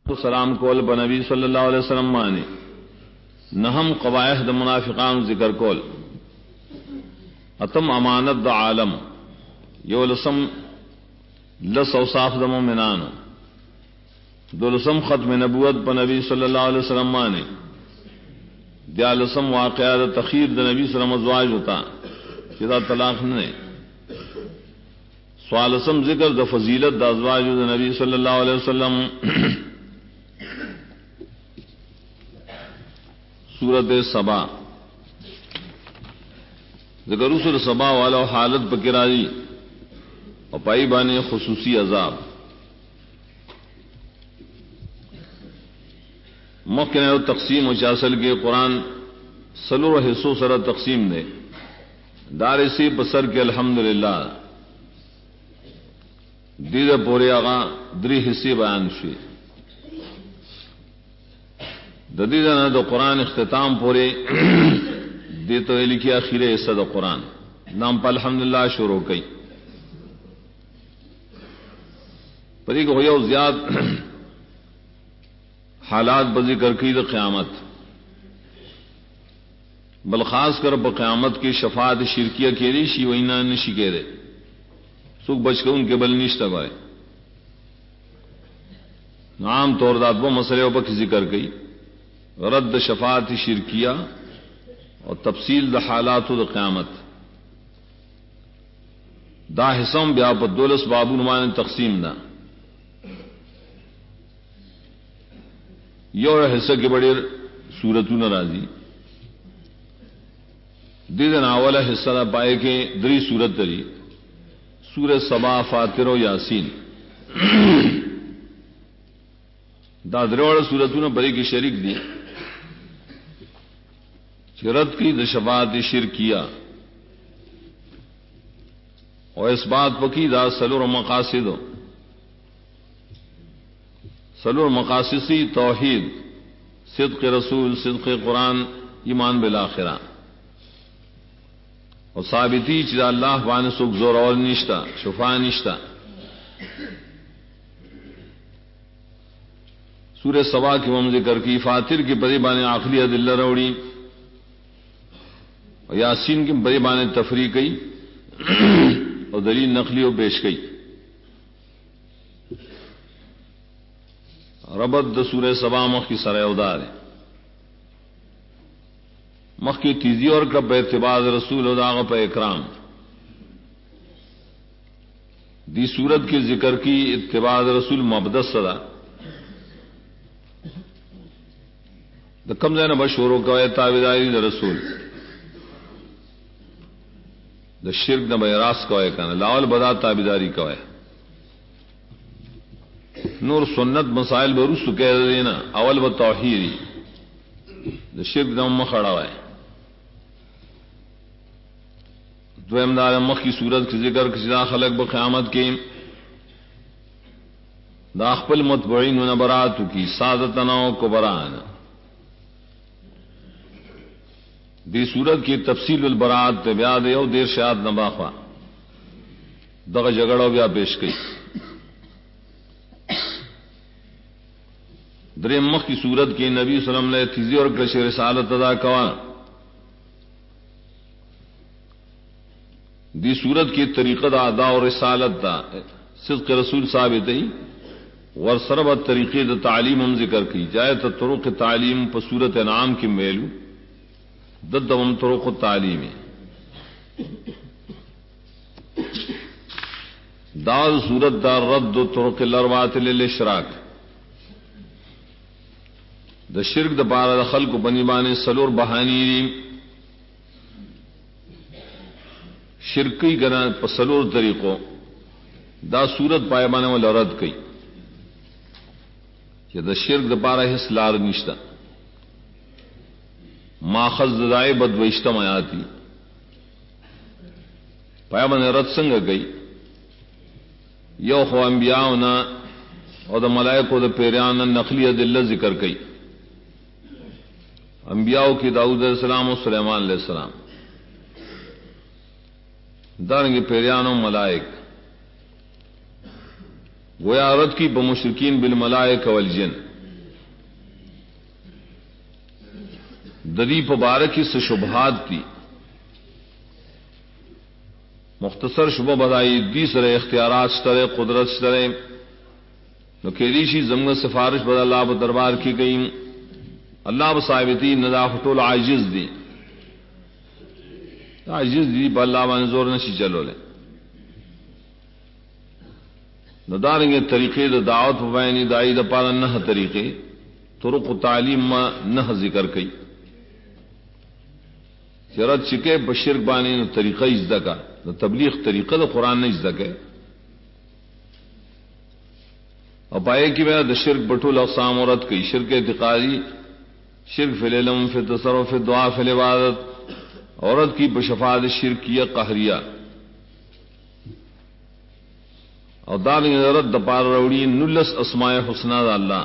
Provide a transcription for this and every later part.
سلام کول بنبی صلی اللہ علیہ وسلم مانی نہم قبائح د منافقان ذکر کول اتم امانت د عالم یو لسم لس اوصاف د مومنان دو لسم ختم نبوت بنبی صلی اللہ علیہ وسلم مانی دیا لسم واقعات تخیر د نبی صلی اللہ علیہ وسلم ازواج ہوتا جدا طلاق نے سوالسم ذکر د فضیلت د ازواج د نبی صلی اللہ علیہ وسلم سورت سبا ذکر رسول سبا والا حالت پکرائی اور پائی بانے خصوصی عذاب مخکنے تقسیم و چاسل کے قرآن سلو حصوں سر تقسیم دے دار سی بسر کے الحمدللہ دید پورے آغا دری حصے بیان شوی ددیدنا دو قرآن اختتام پورے دیتو لکھی آخر حصہ دو قرآن نام پا الحمدللہ شروع کی پری کو ہویا زیاد حالات بذکر کی دا قیامت بل خاص کر پا قیامت کی شفاعت شرکیہ کے لی شی وینا نشی کے دے سوک بچ کے ان کے بل نشتہ بائے عام طور داد وہ مسئلے پا کی ذکر کی رد شفاعت شرکیہ اور تفصیل دا حالات دا قیامت دا حسم بیا پر دولس بابو نمان تقسیم دا یو حصہ کے بڑے سورتون راضی دیدن اولا حصہ دا پائے کے دری سورت دری سورہ سبا فاتر و یاسین دا دروڑ سورتون بڑے کی شریک دی رد کی د شفاعت شرکیہ اور اس بات پکی دا سلور مقاصد سلور مقاصدی توحید صدق رسول صدق قرآن ایمان بالآخرہ اور ثابتی چیز اللہ وان سکھ زور اور نشتہ شفا نشتہ سورہ سبا کی ہم ذکر کی فاتر کی بڑی بانے آخری دل روڑی اور یاسین کی بڑی بانے تفریح کی اور دلیل نقلی و پیش کی ربط د سورہ سبا مخ کی سرائے ادار مخ کی تیزی اور کب اعتبار رسول اداغ پہ اکرام دی سورت کی ذکر کی اتباع رسول مبدس صدا دا کم زین بشوروں کا تابعداری دا رسول دا شرک نہ بیراس کا ہے کہنا لاول بدا تابیداری کا ہے نور سنت مسائل برس کہہ دینا اول و توحیدی دا شرک نہ مکھڑا ہے دویم دار مخ کی صورت کی ذکر کسی خلق بقیامت کے دا خپل متبعین و نبرات کی سادتنا و کبران دی صورت کی تفصیل البرات بیا دیو دیر شاد نباخوا دغ جگڑو بیا پیش کی دریم مخ کی صورت کی نبی صلی اللہ علیہ وسلم نے تیزی اور کش رسالت ادا کوا دی صورت کی طریقہ دا ادا اور رسالت دا صدق رسول ثابت ہی ور سربت طریقے دا تعلیم ہم ذکر کی جائے تو طرق تعلیم پر صورت انعام کی میلو ددم طرق التعلیم دار صورت دار رد طرق الاربعۃ للاشراک دا شرک دا پارا دا خلق بنی بانے سلور بہانی شرکی گنا سلور طریقوں دا صورت پائے بانے والا رد کی کہ دا شرک دا پارا حس لار نشتا ماخذ دائے بدوشتم آیاتی پایا من رد سنگ گئی یو خو انبیاؤنا اور دا ملائکو دا پیریانا نقلی دل ذکر گئی انبیاؤ کی داؤد علیہ السلام و سلیمان علیہ السلام دارنگی پیریانو ملائک گویا رد کی بمشرکین بالملائک والجن ددی پبارکی سے شبہات دی مختصر شبہ بدائی دی سر اختیارات سرے قدرت سرے نو کیریشی زمن سفارش بد اللہ دربار کی گئی اللہ بصابتی ندا خطول عاجز دی عاجز دی باللہ وان زور نشی چلو لے ندارنگے طریقے دا دعوت وبینی دائی دا پالا نہ طریقے طرق و تعلیم ما نہ ذکر کئی چرت چکے بشرک بانی نو طریقہ ازدہ کا نو تبلیغ طریقہ دا قرآن نے ازدہ کے اور پائے کی میں دا شرک بٹول اقسام عورت کی شرک اعتقادی شرک فی العلم فی تصرف فی دعا فی العبادت عورت کی بشفاعت شرکیہ قہریہ اور دارنگ رد دپار روڑی نلس اسماء حسنہ دا اللہ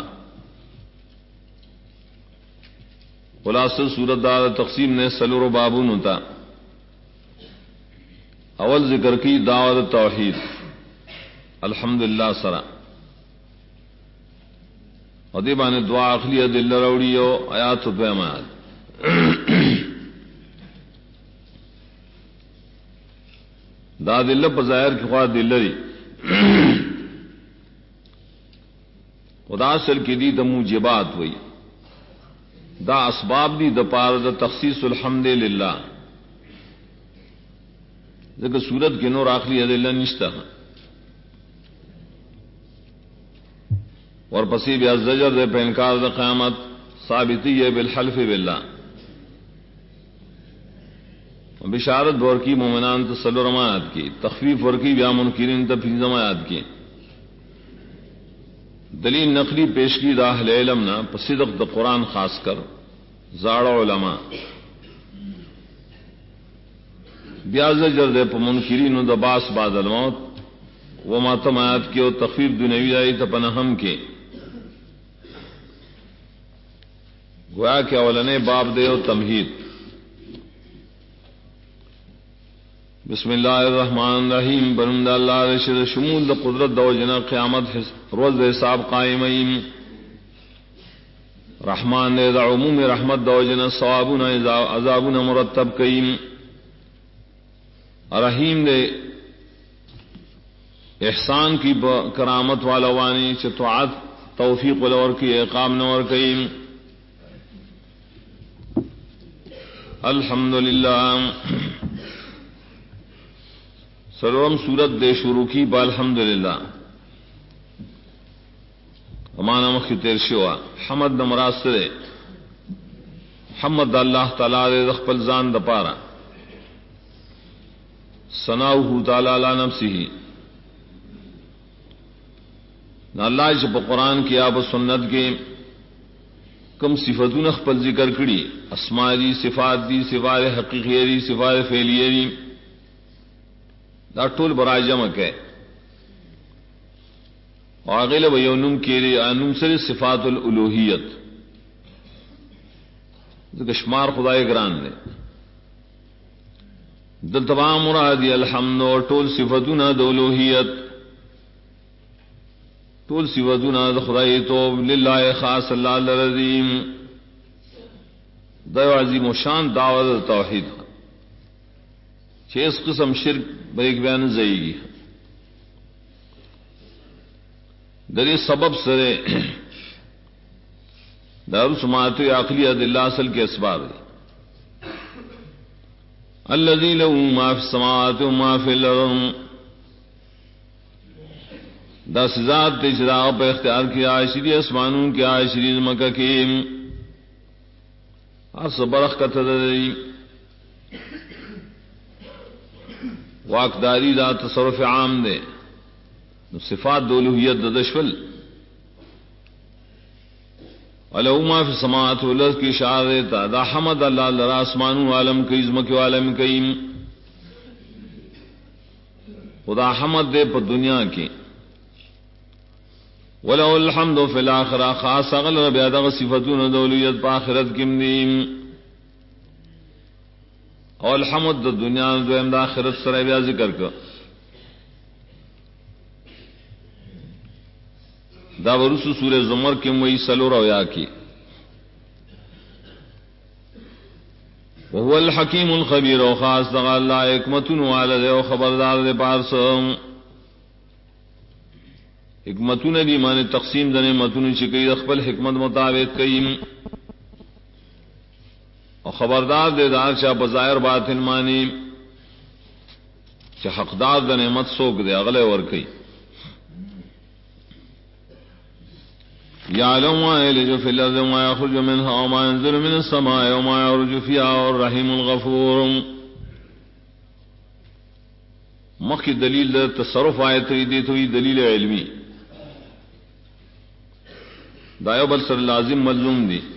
خلاصہ سورت دار تقسیم نے سلور و بابون ہوتا اول ذکر کی دعوت توحید الحمدللہ سرا اور دیبان دعا اخلیہ دل روڑی و آیات دویم آیات دا دل پظاہر کی خواہ دل لری خدا اصل کی دی دا موجبات ہوئی دا اسباب دی دا پار دا تخصیص الحمد للہ ذکر سورت کے نور آخری ادلہ نشتا اور پسی بیا زجر دے پہ انکار دا قیامت ثابتی ہے بالحلف باللہ بشارت دور کی مومنان تسل رمایات کی تخفیف ورکی بیا منکرین تفیزم آیات کی دلیل نقلی پیش کی دا اہل علم نا پصدق دا قرآن خاص کر زاڑا علماء بیا زجر دے پا منکرین دا باس بعد الموت و ماتم آیات کی و تخفیف دنیوی آئی تپنہم کے گویا کہ اولنے باب دے و تمہید بسم اللہ الرحمن الرحیم برمد اللہ رشد شمول دا قدرت دو جنا قیامت روز حساب قائمین رحمان دے دا عموم رحمت دو جنا ثوابنا عذابنا مرتب کئیم رحیم دے احسان کی کرامت والوانی چتوعات توفیق والور کی اقام نور کئیم الحمدللہ سرورم سورت دے شروع کی بالحمدللہ امانا مخی تیر شوا حمد نمراز سرے حمد اللہ تعالی دے دخپل زان دپارا ثناؤہ تعالی علی نفسہ نہ اللہ جب قرآن کی آب سنت کے کم صفتون اخپل ذکر کری اسماء دی صفات دی صفات حقیقی دی صفات فعلیہ دی دا ټول برای جمع ہے واغل و یونم کی انم سر صفات الالوہیت شمار خدای گران دے دل تمام مرادی الحمد اور ټول صفتنا د الوہیت ټول صفتنا د خدای تو للہ خاص اللہ العظیم دا عظیم و شان دعوت توحید اس قسم شرک بیک بیان زئی گی دری سبب سرے دار سماعت عقلی دلہ اصل کے اسباب الذی له ما فی السماوات و ما فی الارض دا سزاد تجرا پہ اختیار کیا عشری اسمانوں کیا عشری مکہ کی اس برخ کا تدری واقداری دا تصرف عام دے صفات دولوہیت دشفل ولو ما فی السماوات والارض کی اشارہ دیتا دا حمد اللہ لرا اسمان عالم کی عظمت و عالم کئیم خدا حمد دے پر دنیا کی ولو الحمد فی الاخرہ خاص اغل رب ادغ صفتون دولویت پا آخرت کم دیم اور الحمد دا دنیا دویم دا آخرت سر بیا ذکر کر دا ورسو سورہ زمر کی مئی سلو رویا کی الحکیم الخبیر و خاص دغ اللہ حکمتن والد و خبردار دے پارسم حکمتن دی معنی تقسیم د نعمتن چکی خپل حکمت مطابق کئیم اور خبردار دے دار چا بظاہر باطن معنی چا حقدار د نعمت سوک دے اغلے ورکی یعلم ما یلج فی الارض وما یخرج منها وما ينزل من السماء وما يعرج فيها والرحیم الغفور مخی دلیل تصرف آیت دیت ہوئی دلیل علمی دایو بل سر لازم ملزوم دی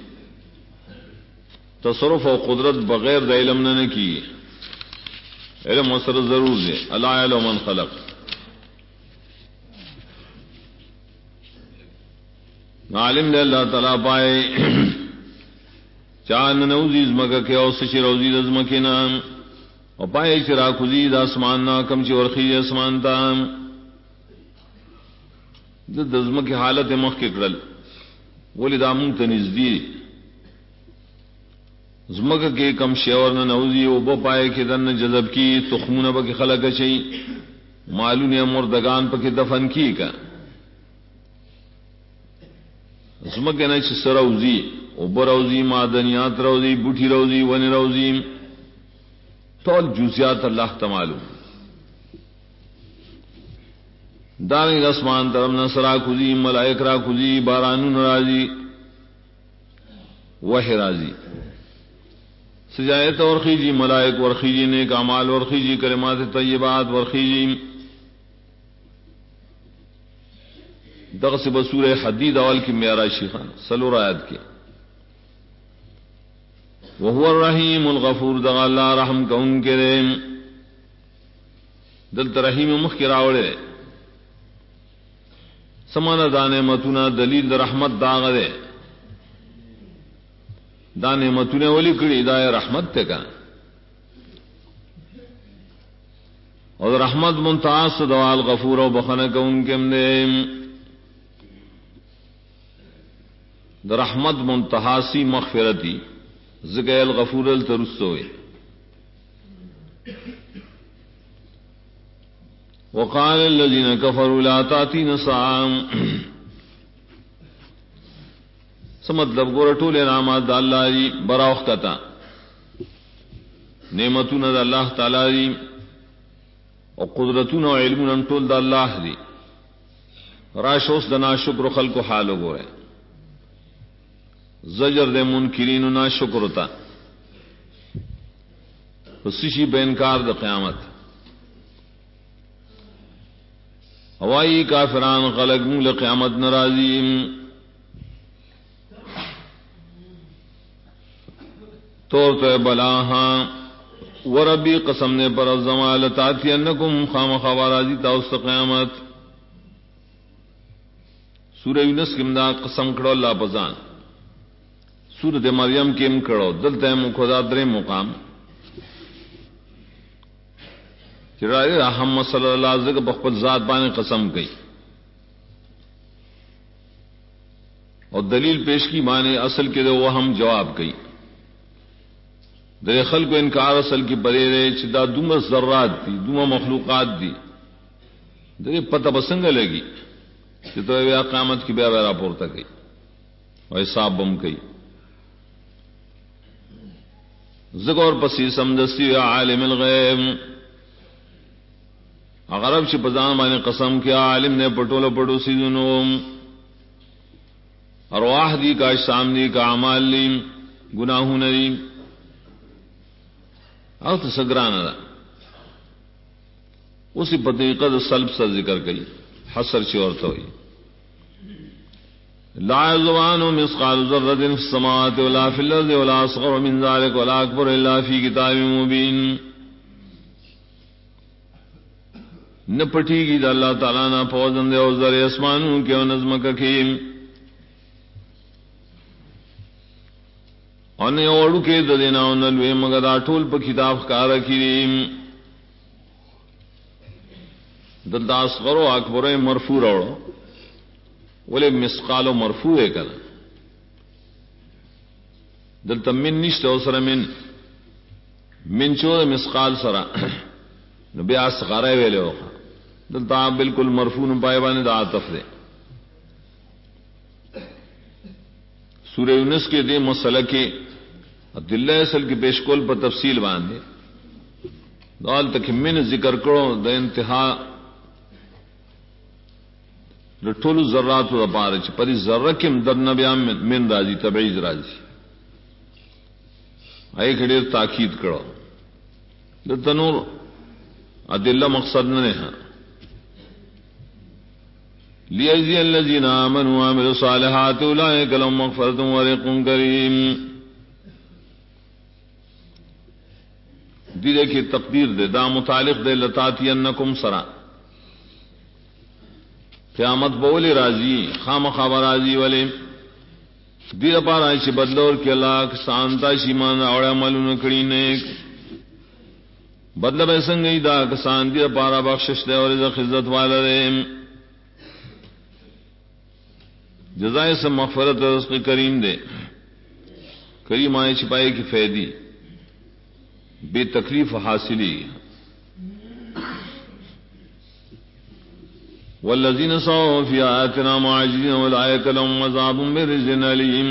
تصرف و قدرت بغیر دا علم نہ کی علم اثر ضرور دے الا یعلم من خلق عالم دے اللہ تعالیٰ پائے چاند نوزیز مکہ کے او سچی روزی دزمکی نام او پائے چرا کزید آسمان نا کم چی ورخی آسمان تام دزمکی حالت مخ کے کرل ولی دامون تنزدی زمکہ کے کم شیور نہ نوزی او بو پائے کے دن جذب کی تخمون پا کی خلق چی معلوم مردگان پا کی دفن کی کا زمکہ نا چی سروزی او بروزی معدنیات روزی بوٹی روزی ون روزی طول جزیات اللہ تعالم دارنگ اسمان طرف نسرا کھزی ملائک را کھزی بارانون رازی وحی رازی سجایت ورخیجی ملائک ورخیجی نیک اعمال ورخیجی کلمات طیبات ورخیجی دغس بسور حدید اول کی میارا شیخان سلور آیت کی وهو الرحیم الغفور دغ اللہ رحم کون کرے دلت رحیم مخ کی راوڑے سمانا دانے متنا دلیل دا رحمت داغ دے دانے متنے ولی کڑی دائے رحمت تے کا اور رحمت منتعاص دوال غفور و بخنک ان کے مدے دا رحمت منتحاسی مغفرتی ذکر الغفور الترسوئے وقال الذين كفروا لا تأتينا الساعة سمطلب گورٹول انعامات دا اللہ جی براوخ کتا نعمتون دا اللہ تعالی جی اور قدرتون و علمون طول دا اللہ دی راشوس دا ناشکر خلق حالو گو ہے زجر دے منکرین و ناشکرتا سشی بینکار دا قیامت ہوائی کافران خلق مول قیامت نرازیم تو بلاہاں وربی قسم نے پر الزمال تاتی انکم خام خوارازی تاوست قیامت سورہ یونس کی امداد قسم کڑو اللہ پزان سورت مریم کی ام کڑو دلتا مخدا در مقام چرائے محمد صلی اللہ علیہ وسلم بخبت ذات بانے قسم کئی اور دلیل پیش کی مانے اصل کے دے وہ ہم جواب کئی در خلق کو انکار اصل کی برے رہے چدا دوم ذرات دی دوم مخلوقات دی در پتہ بسنگ لگی کہ تو یہ قیامت کی بیا بیرا پورتا گئی اور حساب بم گئی ذکر پسی سمدستی عالم الغیب اغرب چھ پزان بانے قسم کیا عالم نے پٹول پٹو سیدنو ارواح دی کا شام دی کا اعمال لی گناہوں نری او تسگران دا اسی بطریقہ دا سلب سا ذکر کئی حسر چورتا ہوئی لا يزوان مثقال ذرة في السماوات ولا في الأرض ولا أصغر من ذلك ولا أكبر إلا في كتاب مبين نہ پٹی گی دا اللہ تعالیٰ نہ فوزن دے اور ذر اسمانوں کے نظم کا کھیم اور نے اوڑو کے دینا نلوے مگر آٹھول پا کتاب کارا کریم دلتا اصغر و اکبر مرفوع روڑو ولے مسقال و مرفوع ہے کنا دلتا من نشت اوسر من من چور مسقال سرا نو بیا صغره ویلې وخه دلته بالکل مرفوع پای باندې د عاطف ده. سورہ یونس کے دے مسئلہ کے عبداللہ اصل کی پیش کول پر تفصیل باندھے دال تک من ذکر کرو د انتہا لٹول ذرات و پارچ پری ذرہ کم در نبیام من راضی تبعیض راضی اے کھڑے تاکید کرو د تنور ادلہ مقصد نے ہاں لیجزی الذین آمنوا وعملوا الصالحات اولئک لهم مغفرۃ ورزق کریم. دیدے کی تقدیر دے دا متعلق دے لتاتینکم سرا قیامت بولی راضی خام خبر راضی والے دیر پارا چھ بدلور کے اللہ سانتا شیمان اور عملون کڑی نیک بدل بیسنگی دا کسان دیر پارا بخشش دے اور رزق عزت والا دے جزائے سے مغفرت رزق کریم دے. کریم آئے چھپائے کی فیدی بے تکلیف حاصلی. والذین سعوا فی آیاتنا معاجزین اولئک لهم عذاب من رجز علیم.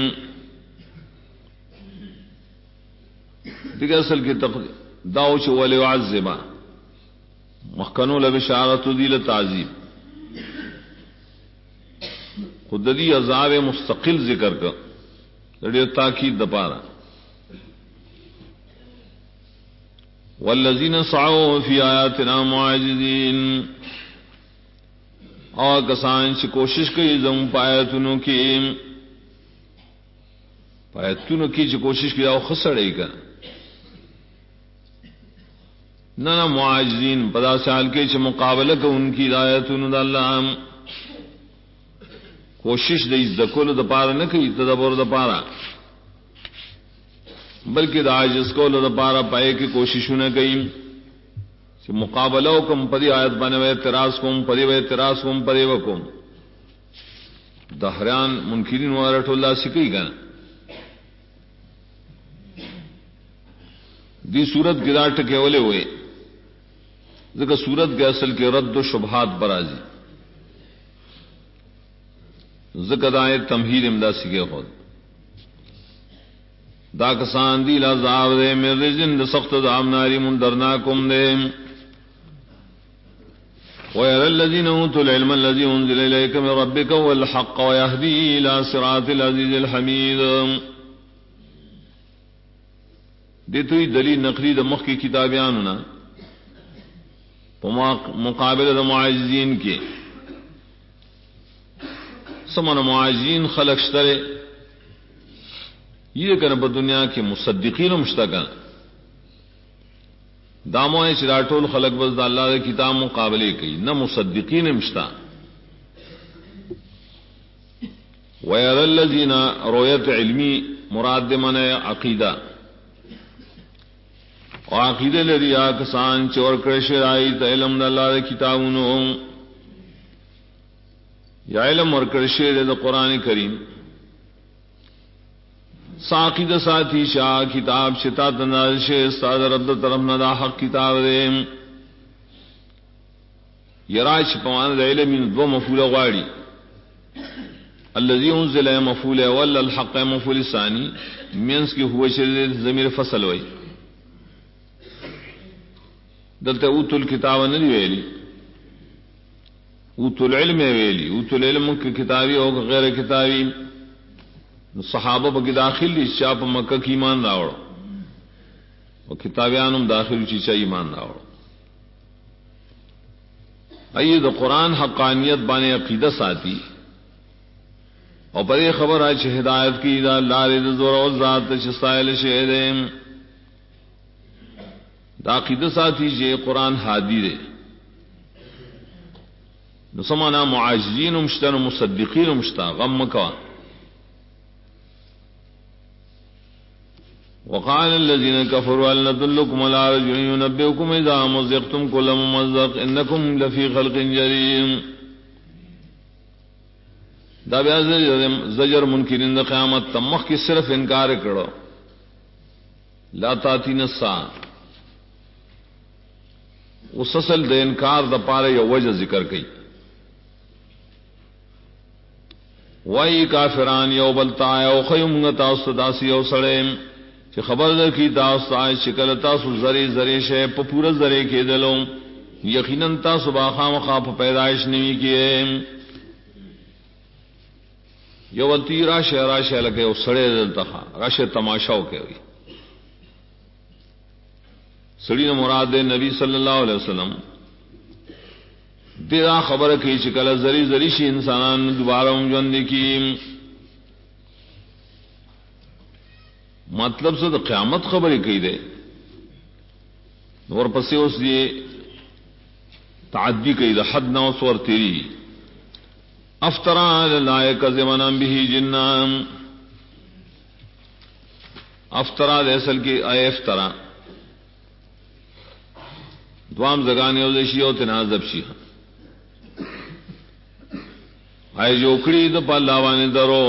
دیکھ اصل کی داؤ وليعذب مخکنو لبشارت دیل تعذیب خودی عذاب مستقل ذکر کا لڑی تاکید دپارا. والذین سعوا فی آیاتنا معاجزین اور کسان سے کوشش کی زم پایتونوں کی جو کوشش کی او خسڑے کا نہ معاجزین پدا سال کے چ مقابلہ کو ان کی آیتونوں دا اللہ کوشش دے ذکر د پارا نہ کی تدبر د پارا بلکہ د عاجز کو د پارا پائے کی کوشش نہ کی کہ مقابلہ کم پری آیت بانے وے اعتراض کوم پری وے اعتراض کوم پری وکم دہریان منکرین ورٹ اللہ سکی گا دی صورت گراٹ کے ولے ہوئے ذکر صورت کے اصل کے رد و شبہات برازی ذکر آئے تمہید امداد سکے خود دا کسان دی لعذاب دے من رجن دا سخت دام ناری من درناکم دے وَيَرَى الَّذِينَ أُوتُوا الْعِلْمَ الَّذِي أُنزِلَ إِلَيْكَ مِن رَّبِّكَ وَالْحَقَّ وَيَهْدِي إِلَى صِرَاطِ الْعَزِيزِ الْحَمِيدِ. دیتوئی دلیل نقلی دا مخ کی کتابیانونا مقابل دا معاجزین کے سمن معاجزین خلق شترے یہ کن پا دنیا کے مصدقین مشتقن داموئے چراٹول خلق بس دا اللہ دے کتاب مقابلے کی نہ مصدقین مشتا. وَيَرَى الَّذِينَ رؤیت علمی مراد من عقیدہ اور عقیدہ لریا کسان چور کرش رائی تا علم دا اللہ دے کتابونو یا علم اور کرشے دے دا قرآن کریم ساقید ساتھی شاہ کتاب شتا تنازش استاد رب طرف ندا حق کتاب دے یراج پوان دے علم دو مفول غاڑی الذی انزل مفول اول الحق مفول ثانی مینس کی ہوئے شریر ضمیر فصل ہوئی دلتا اوت الکتاب نہیں ویلی اوت العلم ویلی اوت العلم کی کتابی ہو غیر کتابی صحابہ پا کی داخل لی چاپ مکہ کی ایمان راوڑ اور کتابیانم داخل چیچا ایمان راوڑ. آئیے دا قرآن حقانیت بانے عقیدہ ساتھی اور پر یہ خبر آئے چھ ہدایت کی دا لارے دا زور و ذات چستائل شہدیں دا عقیدہ ساتھی چھ قرآن حادی دے نسمانا معاجزین مشتا و مصدقین مشتا غم مکوان. وقال الذين كفروا هل ندلكم على رجل ينبئكم إذا مزقتم كل ممزق إنكم لفي خلق جديد. دا بیا زجر منکرین دا قیامت تمخ کی صرف انکار کرو لا تاتین الساعة اس اصل د انکار د پاره یو وجه ذکر کړي وای کافران یو بلتا او خیمغ تاسو داسی او سړی چې خبر ده کی تاسو شکل تاسو زری زری شی په پورا زری کېدلو یقینا تاسو با خامخا په پیدائش نیوي کیه یو تیرا شهرا شه لکه او سړی دلته راشه تماشاو کوي سړی نو مراد نبی صلی الله علیه وسلم دا خبره کوي چې کله زری زری شي انسانان دوباره ژوند کی مطلب څه د قیامت خبرې کوي ده نور پسې اوس دی تعدی کوي د حد نو سور تیری افترا لا کذبنا به جنان افترا د اصل کې ای افترا دوام زگانے او شی او تنازب شي ای جوکړي د الله باندې درو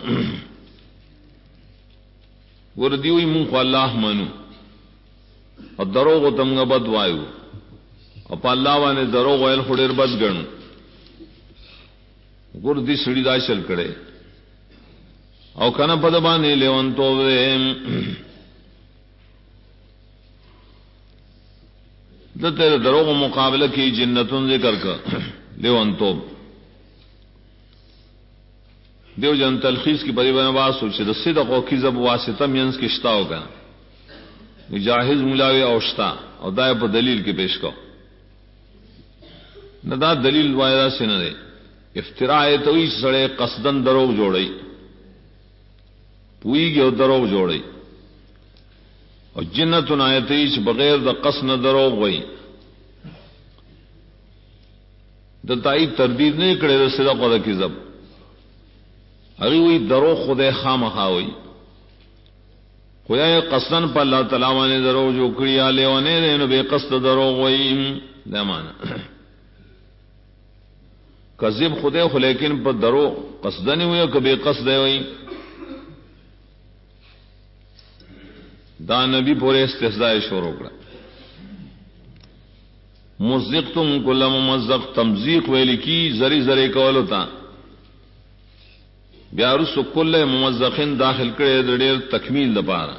ور دیوی مونږ الله منو او دروغ تمغه بد وایو او په الله باندې دروغ ویل خډیر بد ګڼو ګور دې سړي دا شل کړي او کنه په باندې لیون تو دته دروغ مقابله کې جنتون ذکر کا لیون تو دیو جن تلخیص کی بڑی بنواس ہو چھ صدق او کذب واسطہ مینس کی شتا ہوگا جاہز ملاوی اوشتا او دای په دلیل کې پیش کو نہ دا دلیل وایدا سے نہ دے افتراء توئی سڑے قصدن دروغ جوڑئی پوئی گیو دروغ جوڑئی اور جنتن آیتیش بغیر دا قصد نہ دروغ وئی دا تائی تردید نہیں کرے دا صدق و دا کذب اگی وی دروغ خدای خامخا وئی خدای قصدن پا اللہ تعالی نے دروغ جو کری آلے وانے دینو بے قصد دروغ وئی دا مانا کذب خدای خو لیکن پا دروغ قصدنی ہوئی کہ بے قصد ہوئی دا نبی پورے استحضاء شروع کرا مزقتم کل ممزق تمزیق ویلی کی زری زری کولو تا بیا رسو کل ممزقین داخل کرے دیر تکمیل دپارا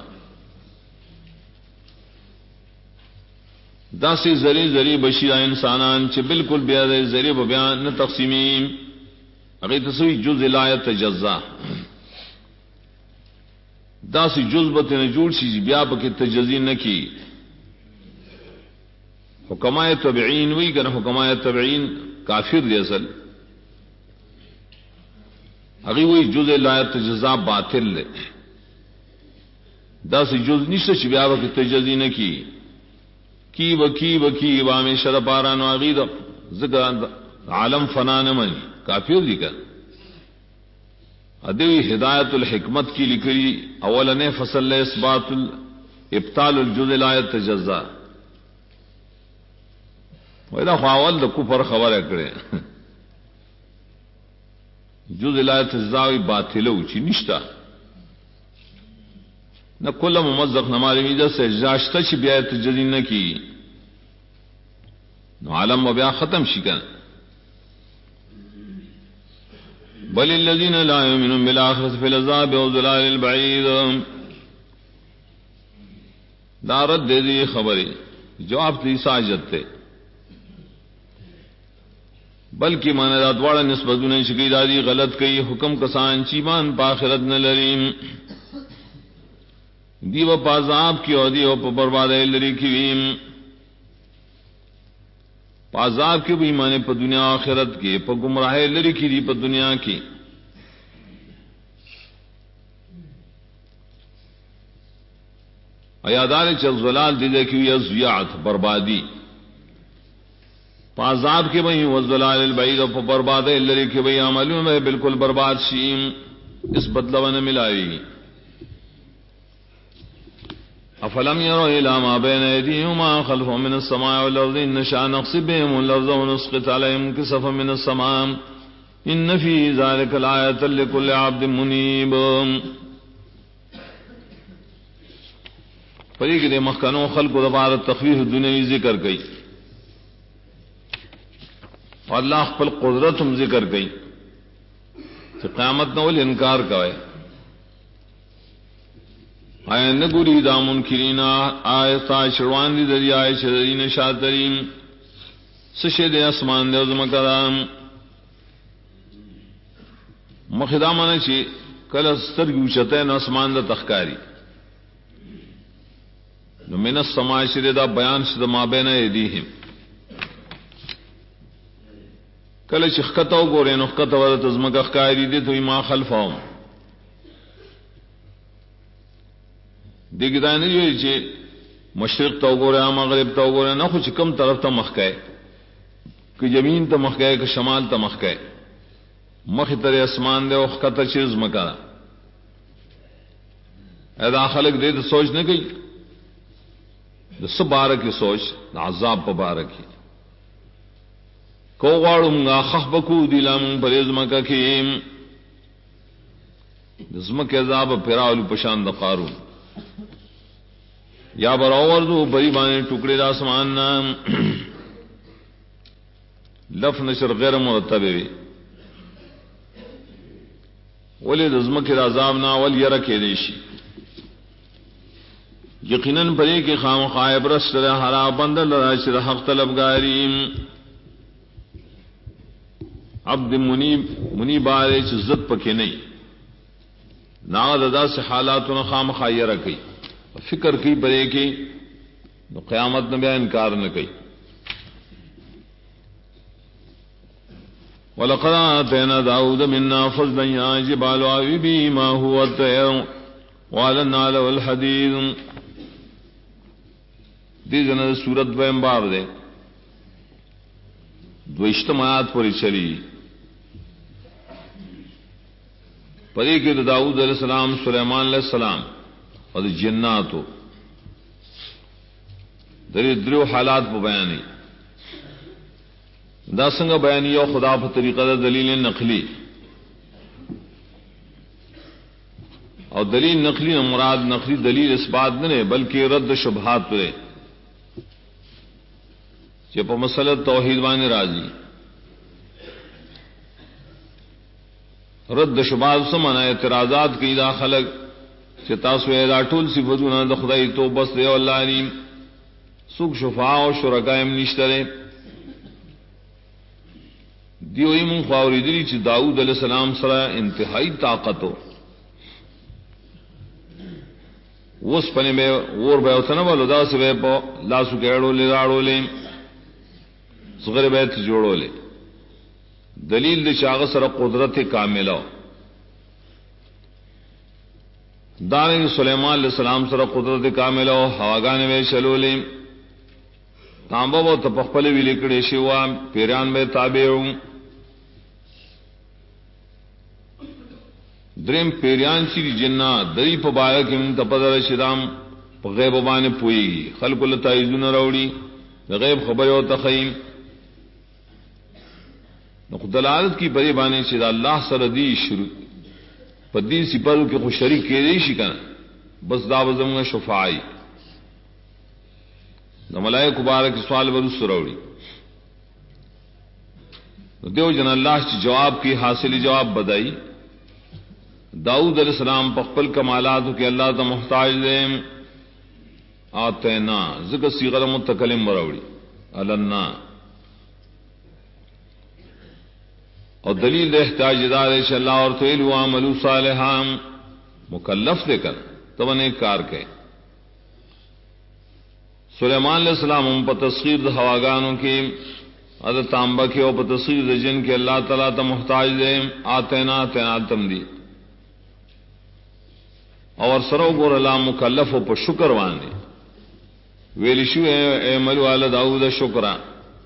داسی زری زری بشیرہ انسانان چھ بالکل بیا زری بیان نہ تقسیمیم اگر تسوی جز الایت جزا داسی جزبت نے جوڑ سی بیا پکی تجزی نہ کی حکمائے تبعین وی کنا حکمائے تبعین کافر دی اصل اگی وی جز الایت جزا باطل لے داسی جز نشتا چھ بیا پکی تجزی نہ کی وکی وامی شرپاران واغید ذکر عالم فنا نمانی کافر دی کر ادوی ہدایت الحکمت کی لکری اولن فصل اثبات ابطال الجز الایت تجزا ویدہ خواول دا کفر خبر اکڑے جز الایت تجزاوی باطلو چی نشتا نہ کل ممزق نماری میدہ سے جاشتا چی بیا تجزی نہ کی نو عالم و بیا ختم شکن بل الذين لا يؤمنون بالآخرة في العذاب والضلال البعيد دارت دے دی خبری جواب دی ساجت تے بلکہ مانا داتواڑا نسبتوں نے شکی دادی غلط کئی حکم کسان چیمان پاخرت نہ لریم دیو پازاب کی اور دیو پا برباد لری کی ویم پازاب کی بھی مانے پا دنیا آخرت کے پا گمراہ لری کی دی پا دنیا کی ایادار چل زلال دیدے کی وی ازویعت بربادی پازاب کے بھئی وزلال البعید پا برباد لری کی بھئی عملوں میں بالکل برباد شیم اس بدلہ نہ ملائی افلم يروا الى ما بين ايديهم وما خلفهم من السماء والارض ان نشاء نخسف بهم الارض ونسقط عليهم كسفا من السماء ان في ذلك لآية لكل عبد منيب فریق دے مخکنوں خلق و دبار تخفیف دنیاوی ذکر گئی اور اللہ خپل قدرت ہم ذکر گئی کہ قیامت نول انکار کوئے آئے نگوری دا منکرین آیتا شروان دی دریائے شرین شاترین سشے دے اسمان دے ازمکرام مخدامانا چی کل سترگو چتین اسمان دا تخکاری من السماء شر دا بیان شد ما بین ایدیہم کل چخکتو گورے نخکتو ورد ازمک اخکاری دی توی ما خلفاؤں دیکھ دائیں نہیں جو مشرق تو گورے مغرب تو گورے نہ کچھ کم طرف تا مخکے کہ زمین تا مخکے کہ شمال تا مخکے مخی تر اسمان دے اخکتا چیز مکانا ایدا خلق دے تو سوچ نہ گئی سب بارکی سوچ عذاب پا بارکی کو غاڑم گا خخبکو دیلام پر ازمکا کیم ازمک عذاب پیراولو پشاند قارون یا براور دو بری بانے ٹکڑے آسمان نام لف نشر غیر مرتب ولی ازمک عذاب نا ول یرا کے دیشی یقیناً پری کے خام خائب رس ہرا بند لراشر حق طلبگاری عبد منی بارے عزت پکے نہیں نا ددا سے حالات نہ خام خائر رکھی فکر کی برے کی تو قیامت نے بیان انکار نہ کی وَلَقَدْ آتَيْنَا دَاوُودَ مِنَّا فَضْلًا يَا جِبَالُ أَوِّبِي مَا هُوَ الطَّيْرُ وَأَلَنَّا لَهُ الْحَدِيدَ دیجنا سورت بہم باب دے دو اجتماعات پر چلی پری کے داؤد علیہ السلام سلیمان علیہ السلام اور جناتو دری درو حالات پہ بیانی دا سنگ بیانی اور خدا پر طریقہ دا دلیل نقلی اور دلیل نقلی مراد نقلی دلیل اس بات نہیں بلکہ رد شبہات پہ جب مسئلہ توحید بانے راضی رد شبہات سے مانا اعتراضات کی دا خلق چتاسو دا ټول صفاتونه د خدای تو بس دی الله علیم سوق شفاء او شرکایم نشتره دیوی من خواوری دلی چې داؤد علیہ السلام سره انتہائی طاقتو وس پنے میں اور بے وسنه ولدا سے په لاسو کېړو لیراړو لې صغیر بیت جوړو لې دلیل د شاغ سره قدرت کامله دارنگ سلیمان علیہ السلام سر قدرت کامل و ہواگان میں چلولے تانبا و تپخپل بھی لکڑے شیوا پیران میں تابعوں درم پیریان چی جنہ دری پبارک من تپدر شدام غیب بان پوئی گی خلق لتائزون روڑی غیب خبر و تخیم دلالت کی بری بانے شدہ اللہ سردی شروع پدی سپرو کے خوش شریک کے دی شکن بس دا وزم شفاعی دا ملائک مبارک سوال برس روڑی دیو جن اللہ کی جواب کی حاصل جواب بدائی داؤد علیہ السلام پخپل کمالات کے اللہ تا محتاج دیم آتینا ذکر صیغہ متکلم بروڑی النا اور دلیل احتاج دار ہے اللہ اور فعل و عمل صالحام مکلف دے کر تب نے کار کے سلیمان علیہ السلام ہم پر تصغیر ہواگانوں کی حضرت تانبا کے اور پر تصغیر جن کے اللہ تعالیٰ تا محتاج دے آتینا تم دی اور سرو گور اللہ مکلف ہو پر شکر وانے ویلشو اے ملو آل داؤد شکرہ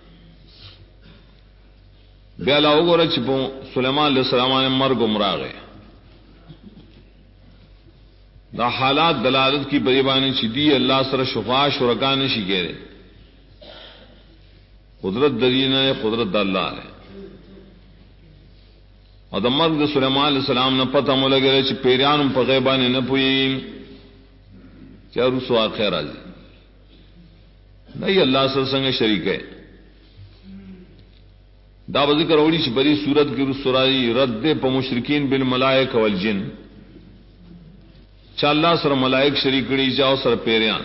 بیالا وګوره چې په سلیمان علیہ السلام باندې مرګ عمره دا حالات دلالت کی بریبانی چې دی الله سره شفاعت شرکا نشي کېره قدرت دینه قدرت د الله ہے او د مرګ د سلیمان علیہ السلام نه پته مولګره چې پیرانو په غیبانه نه پوي چې رسو اخر راځي نه الله سره څنګه شریک ہے دا ذکر اوڑی چھ بری صورت کی رسورائی رد پا مشرکین بالملائک والجن چا اللہ سر ملائک شریکڑی چاو سر پیریان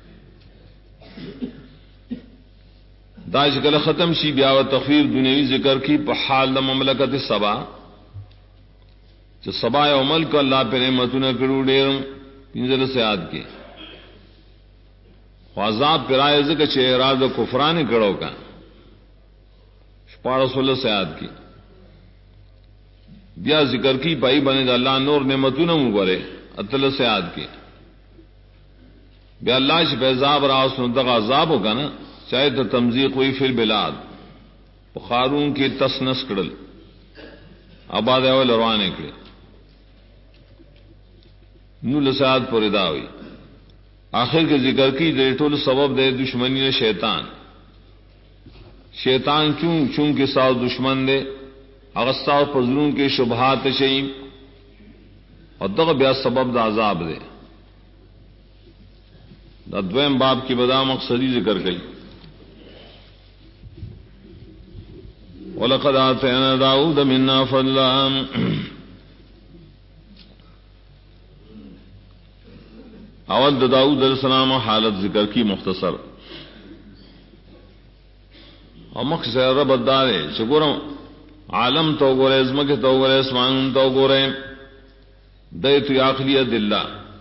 دا چکل ختم شی بیاو تخفیر دنیوی ذکر کی پا حال دا مملکت سبا چا سبا یا عمل کو اللہ پہ نعمتون کرو ڈیرم پینزل سے آد کے خوازاب پر آئے ذکر چھ اعراض و کفرانی کرو کا شپارہ سولہ سے آد کی بیا ذکر کی پائی بنے دا اللہ نور نعمتون مگورے اتل سے آد کی بیا اللہ چھ پیزاب راس ندغ عذاب ہوگا نا چاہے تو تمزیق ہوئی فی البلاد خارون کی تس نس کڑل آباد اول روانے کے نو لسعاد پر ادا ہوئی آخر کے ذکر کی ریٹول سبب دے دشمنی شیطان شیطان کیوں چون کے ساتھ دشمن دے اغسطا پزرون کے شبہات شیم اور دغ بیا سبب دا عذاب دے دا دویم باب کی بدا مقصدی ذکر گئی وَلَقَدْ آتَيْنَا دَاوُودَ مِنَّا فَضْلًا اول داؤد علیہ السلام حالت ذکر کی مختصر اور مقصد رب دارے چگورم عالم تو گورے عظمت تو گورے اسمان تو گورے دیت آخری دلہ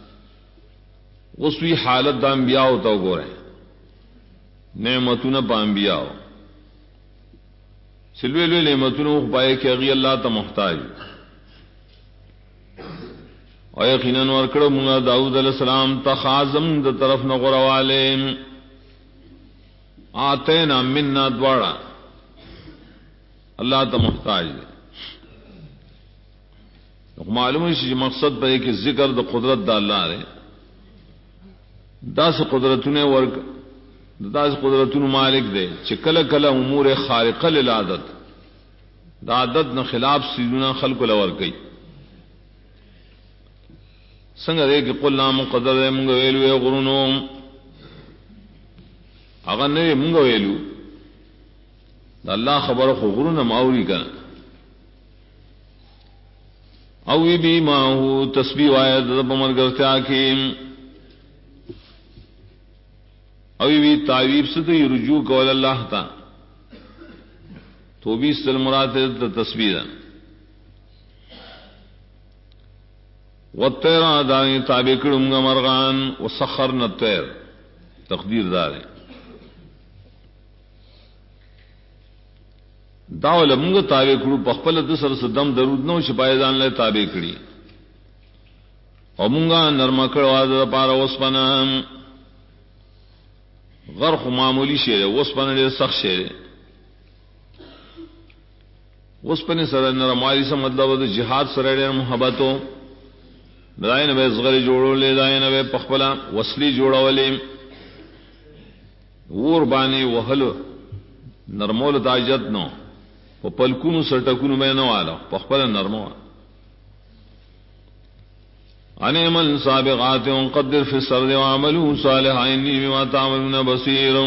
اسوی حالت دا انبیاء تو گورے نعمتون پا انبیاء سلوے لوے نعمتون پائے کہ اغی اللہ تا محتاج اور یقیناً ورکڑ منگا داؤد علیہ السلام تا خازم دا طرف نغر والے آتینا مننا دوارا اللہ تا محتاج دے معلوم ہے کہ مقصد پہ کہ ذکر دا قدرت دا اللہ رے دا سے قدرتون ورک دا سے قدرتون مالک دے چکل کل امور خارق للعادت دا عادت نا خلاف سیدنا خلق لورکی سنگ دے کہ قل نام قدر دے منگا ویلو اے غرونو اگر نوے منگا ویلو دا اللہ خبر خو غرون ماوری کنا اوی بی ماہو تسبیح آیت دب مرگرتیا کی اوی بی تعویب سے تو یہ رجوع قول اللہ تا تو بھی سل مراد تسبیح والطیرہ دانی تابع کرنگا مرغان وسخرنا الطیر تقدیر دارے داول منگا تابع کرو پخپل دسر صدم درود نو شپائے دان لے تابع کری اور منگا نرمکڑ وادر پارا وسپنا غرق معمولی شیر وسپنا دے سخت شیر وسپنے سر نرمالی سے مطلب جہاد سر محبتوں دائیں نوے زغری جوڑو لے دائیں نوے پخپلا وصلی جوڑا والے وور بانے وحل نرمول تاجت نو و پلکونو سرٹکونو میں نو آلا پخپلا نرمو انعمل سابقات قدر فی السرد وعملو صالحا انی بما تعملون بصیرم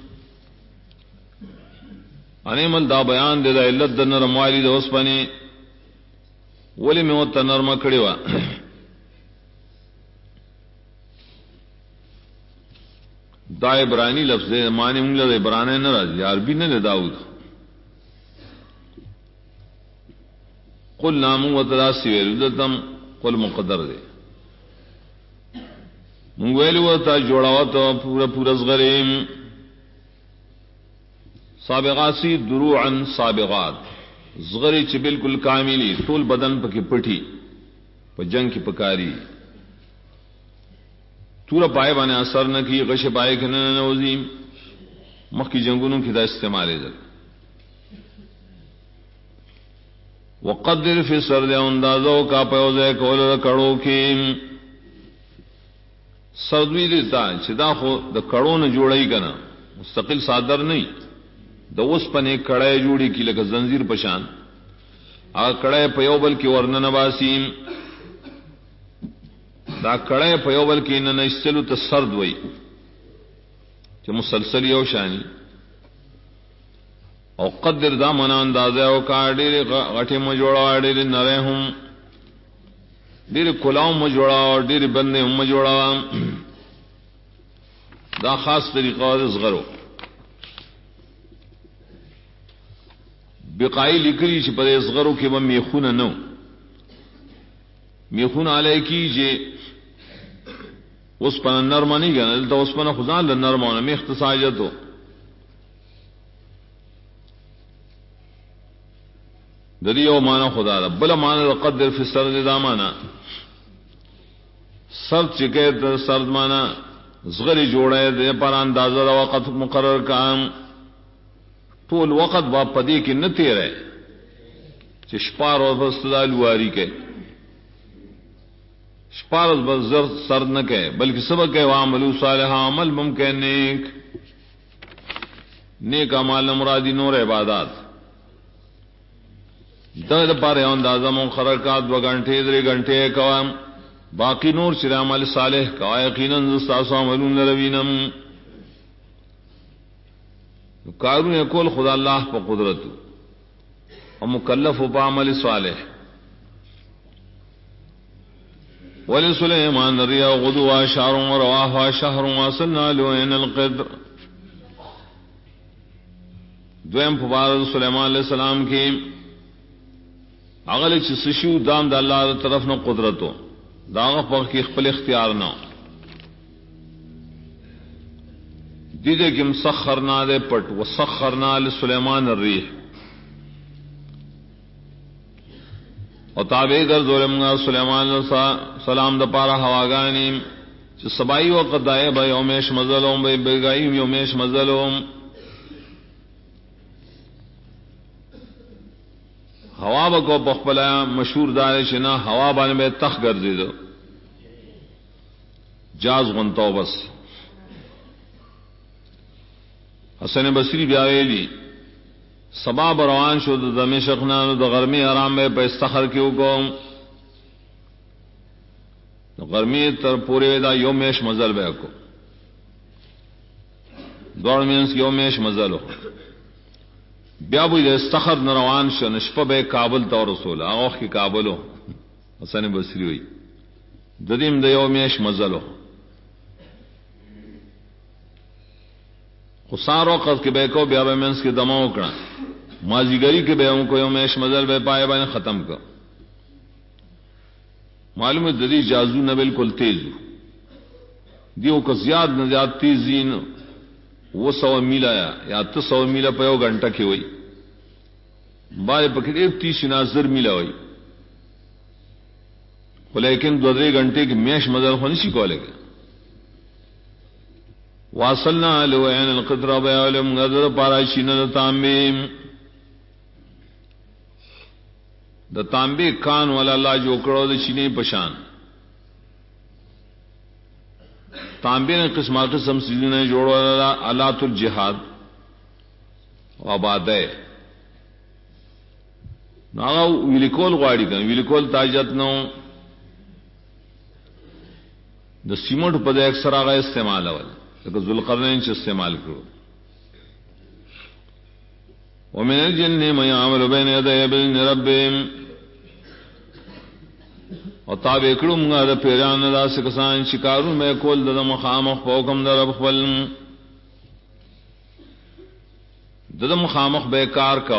انعمل دا بیان دے دا علت دا نرموالی دا وسپنے ولی میں وطا نرم کڑیوا دا عبرانی لفظ دے معنی منگلہ دا عبرانے نہ راضی عربی نہ داؤد قل نامو و تلاسی ویلو دتم قل مقدر دے منگویلو تا جوڑاوتا پورا پورا صغریم سابقاتی دروعا سابقات صغری چی بالکل کاملی طول بدن پکی پٹھی پا جنگ کی پکاری تورا پائے بانے اثر نہ کی غش پائے کہ نہ نوزیم مخ کی جنگونوں کی دا استعمال ہے وقدر فی سرد اندازوں کا پیوزے کول رکڑوں کی سردوی دیتا چدا خو دا کڑوں نہ جوڑائی کنا مستقل صادر نہیں دا اس پنے کڑے جوڑی کی لگا زنجیر پشان آ کڑے پیوبل کی ورنہ نباسیم دا کڑے پیوبل کی نہ نشتلو تا سرد وئی چا مسلسل یو شانی او قدر دا منا اندازه او کا ډېر غټه مو جوړا ډېر نره هم ډېر کلاو مو جوړا ډېر بندې هم جوړا دا خاص طریقہ د صغرو بقای لیکلی چې په صغرو کې به میخونه نو میخونه علی کیږي اوس په نرمانی غنل دا اوس په خدان له نرمانه می اختصاجتو د دې یو معنا خدا ده بل معنا قدر فی السرد دا معنا سر چکه د سرد معنا صغری جوړه د پر اندازه د وخت مقرر کام ټول وخت با پدې کې نه تیرې چې شپار او فستدال واری کې شپار بزر سر نہ کہ بلکہ سبق ہے وعملوا صالحا عمل ممکن نیک اعمال مرادی نور عبادات دغه پر اندازہ مقرر کا 2 گھنٹے 3 گھنٹے کوام باقی نور شر عمل صالح کا یقینا استاس عملون روینم کارون یقول خدا اللہ پر قدرت اور مکلف و عمل صالح ولسليمان الرياح غدوها شهر ورواحها شهر وصلنا لعين القدر دویم فبارد سلیمان علیہ السلام کی اغلی چی سشو دام دا اللہ دا طرف نو قدرتو داغ پاک کی خپل اختیار نو دیدے کہ مسخرنا دے پٹ وسخرنا لسلیمان الریح اور تابع کر ظلمگا سلیمان سلام دا پارا ہواگانی چی سبائی وقت دائے با یومیش مزلوم با بگائی یومیش مزلوم ہوا بکو بخبلا مشہور دار شنا ہوا بانے بے تخ گردی دو جاز غنطو بس حسن بصری بیاویلی سبا بروان شو د دمشق نانو د غرمی آرام میں پہ استخر کیوں کو غرمی تر پورے دا یومیش مزل بے کو دوڑ مینس یومیش مزل ہو بیا بوئی دا استخر نروان شو نشپا بے کابل تا رسول آغوخ کی کابل ہو حسن بصری ہوئی ددیم دا یومیش مزل ہو خسار وقت کے بے کو بیا بے مینس کی دماؤ کرا مازیگری کے بے کو یومیش مزل بے پائے بائے ختم کر معلوم ہے ددی جازو نہ بالکل تیز دیو کو زیاد نہ زیاد تیزین وہ 100 میل آیا یا 100 میل پہ 1 گھنٹہ کی ہوئی بارے پکڑے 30 ناظر میلا ہوئی لیکن 2-3 گھنٹے کی میش مزل خونی سی کو لے گا واصلنا لوین القطر بیعلم غدر پاراشین تامبیم دا تانبے کان والا اللہ جو کرو دا چینے پشان تانبے نے قسمہ قسم سیدنے جوڑو علات الجہاد و آبادے ناغا ویلکول غاڑی کن ویلکول تاجت نو دا سیمنٹ پدے اکثر آگا استعمال اول لیکن ذوالقرنین سے استعمال کرو ومن الجن من يعمل بين يدي بإذن ربهم اور تابع کروں گا دا پیران دا سکسان شکاروں میں کول دا مخامخ پوکم دا رب خپل دا مخامخ بیکار کا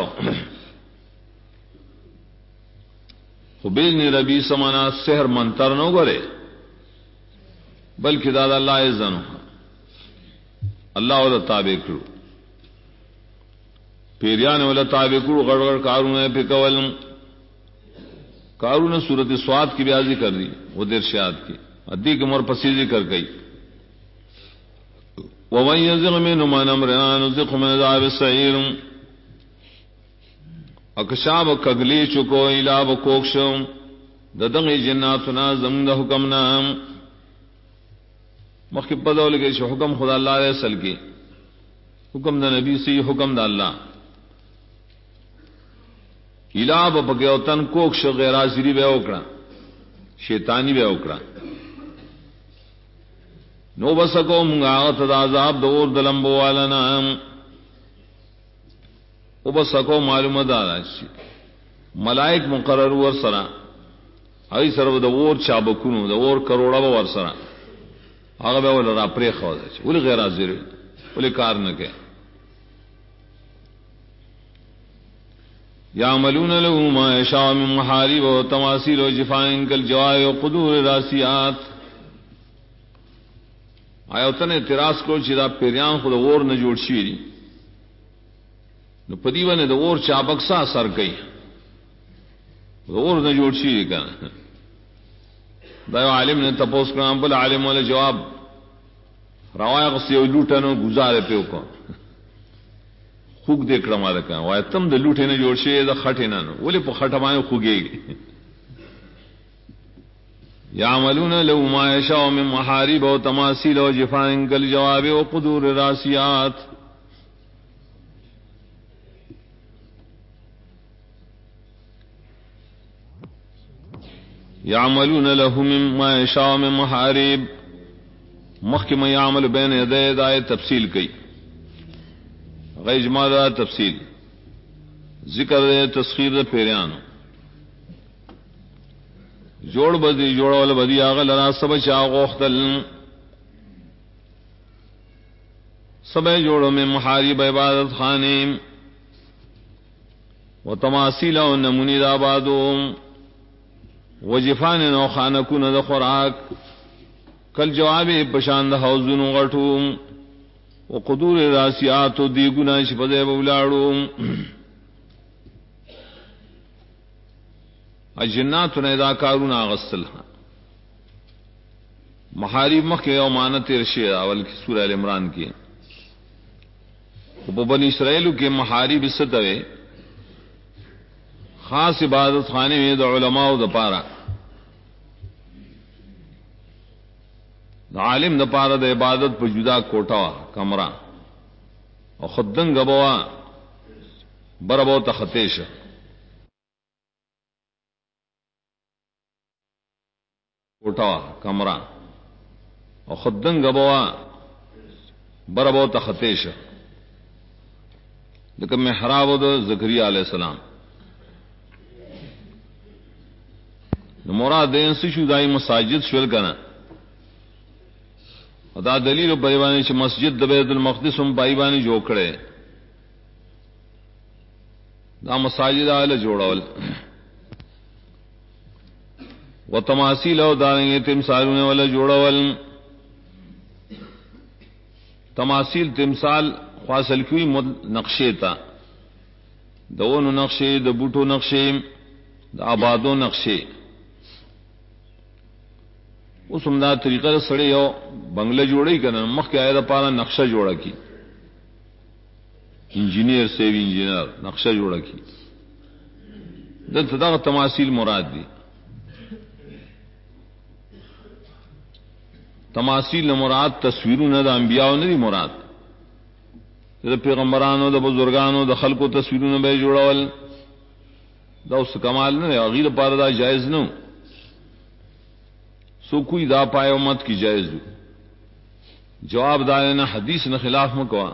خو بإذن ربی سمانا سحر منتر نو گرے بلکہ دادا اللہ اذن اللہ والا تابع کرو پیریان والا تابع کرو گڑگڑ کارون ہے پکول کارون نے صورت سواد کی بیازی کر دی وہ درشاد کی ادی کی مر پسیزی کر گئی ومن يزغ منهم عن امرنا نزغه من عذاب السعير اکشاب کگلی چکو الاب کوکشو ددغ جناتنا زمد حکم نام مخی پدو لگے شو حکم خدا اللہ علیہ وسلم کی حکم دا نبی سی حکم دا اللہ الاب بگیوتن کوکشو غیر حاضری بے اوکڑا شیطانی بے اوکڑا نو بسکو منگا آغت دا عذاب دور دلمبو والا نام او بس کو معلومه ده ملائک مقرر ور سره ای سره د ور چابکونو د ور کروڑا ور سره هغه به ول را پرې خو ده ول غیر حاضر ول کار نه کوي یعملون له ما یشاء من محارب و تماثیل و جفان کالجواب و قدور راسیات. آیا وطن اعتراض کو چې دا پیریان خود اور نه جوړ شي دي نو پدی باندې د اور چابک سا اثر کوي اور نه جوړ شي کنه. دا عالم نے تپوس کړه بل عالم ول جواب روایت غسی لوټنو گزاره پیو کو خوګ دې کړه مال کا وای تم د لوټې نه جوړ شي د خټې نه ولې په خټه باندې خوګيږي. یعملون لو ما یشاء من محارب و تماثیل و جفان کالجواب و قدور راسیات. یعملون له مما یشاء من محارب محکم یعمل بین یدی دای تفصیل کی غیر اجمال تفصیل ذکر تسخیر پیریانو جوڑ بدی جوڑول بدی آغل را سب چا غوختل سب جوڑو میں محارب عبادت خانیم و تماثیل و نمونی دابادو و جفان و خانکون دا خوراک کل جواب پشاند حوزن غٹو و قدور راسیات و دیگنا شپدے بولاڑو اجنات نے دا کارون اغسل محارب مخ کے امانت رشید اول کی سورہ ال عمران کی بنی اسرائیل کے محارب استوے خاص عبادت خانے میں دا علماء دا پارا دا عالم دا پارا دا عبادت پر جدا کوٹا کمرہ اور خدن گبوا بربو تختیش کوٹا کمرہ اور خدن گبوا بربو تختیش لیکن محراب دا زکریہ علیہ السلام مراد دین سے شدائی مساجد شول کنا دا دلیل بایبانی چ مسجد د بیت المقدس هم بایبانی جوړ کړي دا مساجد اله جوړول و تماثیل او دانګ تمثالونه ولا جوړول تماثیل تمثال خاصل کوي نقشې تا دونو نقشې د بوټو نقشې د آبادو نقشې اس عمدہ طریقہ سڑے یو بنگلہ جوڑی کرنا مخ کے آئے پارا نقشہ جوڑا کی انجینئر سیوی انجینئر نقشہ جوڑا کی دل تدا تماثیل مراد دی تماثیل مراد تصویروں نہ دا انبیاء نہ دی مراد دا پیغمبرانو دا بزرگانو دا خلقو تصویروں نہ بے جوڑاول دا اس کمال نہ غیر پارا دا جائز نہ سو کوئی دا پائے امت کی جائز دو جواب دارنا حدیث نہ خلاف مکوا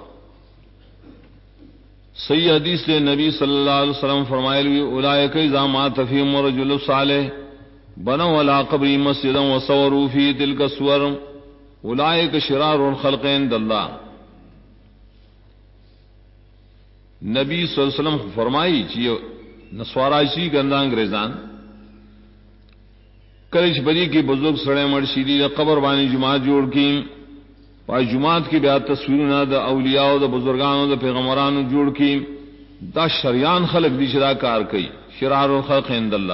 صحیح حدیث لے نبی صلی اللہ علیہ وسلم فرمائے لی اولئک اذا مات فیہم رجل صالح بنوا علی قبر مسجدا وصوروا فی تلک الصور اولئک شرار الخلق عند اللہ. نبی صلی اللہ علیہ وسلم فرمائی چی نسوارا چی گندا انگریزان کرش بری کی بزرگ سڑے مرشیدی دا قبر بانی جماعت جوڑ کی پای جماعت کی بیات تصویرنا دا اولیاء دا بزرگانو دا پیغمبرانو جوڑ کی دا شریان خلق دی شدا کار کئی شرار الخلق عند اللہ.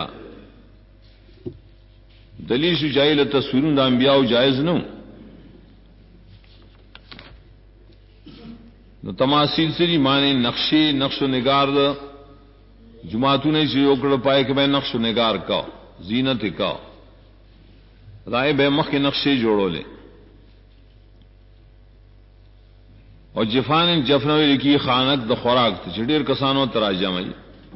دلیل شو جائل تصویرون دا انبیاء جائز نو نو تماثیل سری معنی نقشی نقش و نگار دا جماعتوں نے جو کڑ پائے کہ میں نقش و نگار کا زینت کا رائے بے مخ کے نقشے جوڑو لے اور جفان جفنوی لکی خانک دا خوراک چڈیر کسانو تراجمائی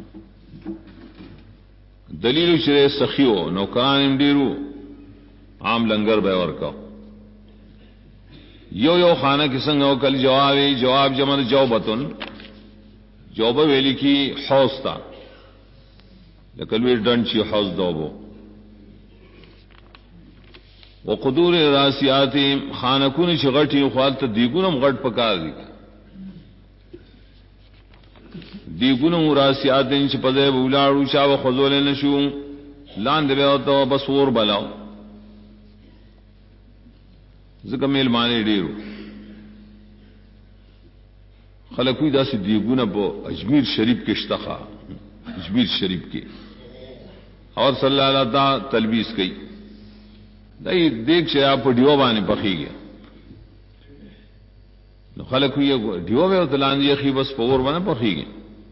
دلیل چرے سخیو نوکران ڈیرو عام لنگر بے ورکا یو خانہ کی سنگ کل جواب جمع جو بتن جوبه ویلی کی حوض تا لکلوی ډنډ چې حوض دوبو وقدور راسیات خانکون چې غټي خوالت دیګونم غټ پکار دي دیګونم راسیات چې په ځای ولاړو شاو خذول نشو لاندې به او بسور بلاو زګه میل معنی ډیرو خلکوی داسې دیګونه په اجمیر شریف کې شتخا اجمیر شریف کې اور صلی الله علیه تا تلبیس کړي دای دیک چې اپ ډیو باندې پخېږي نو خلکوی ډیو به تلاندې خي بس پور باندې پخېږي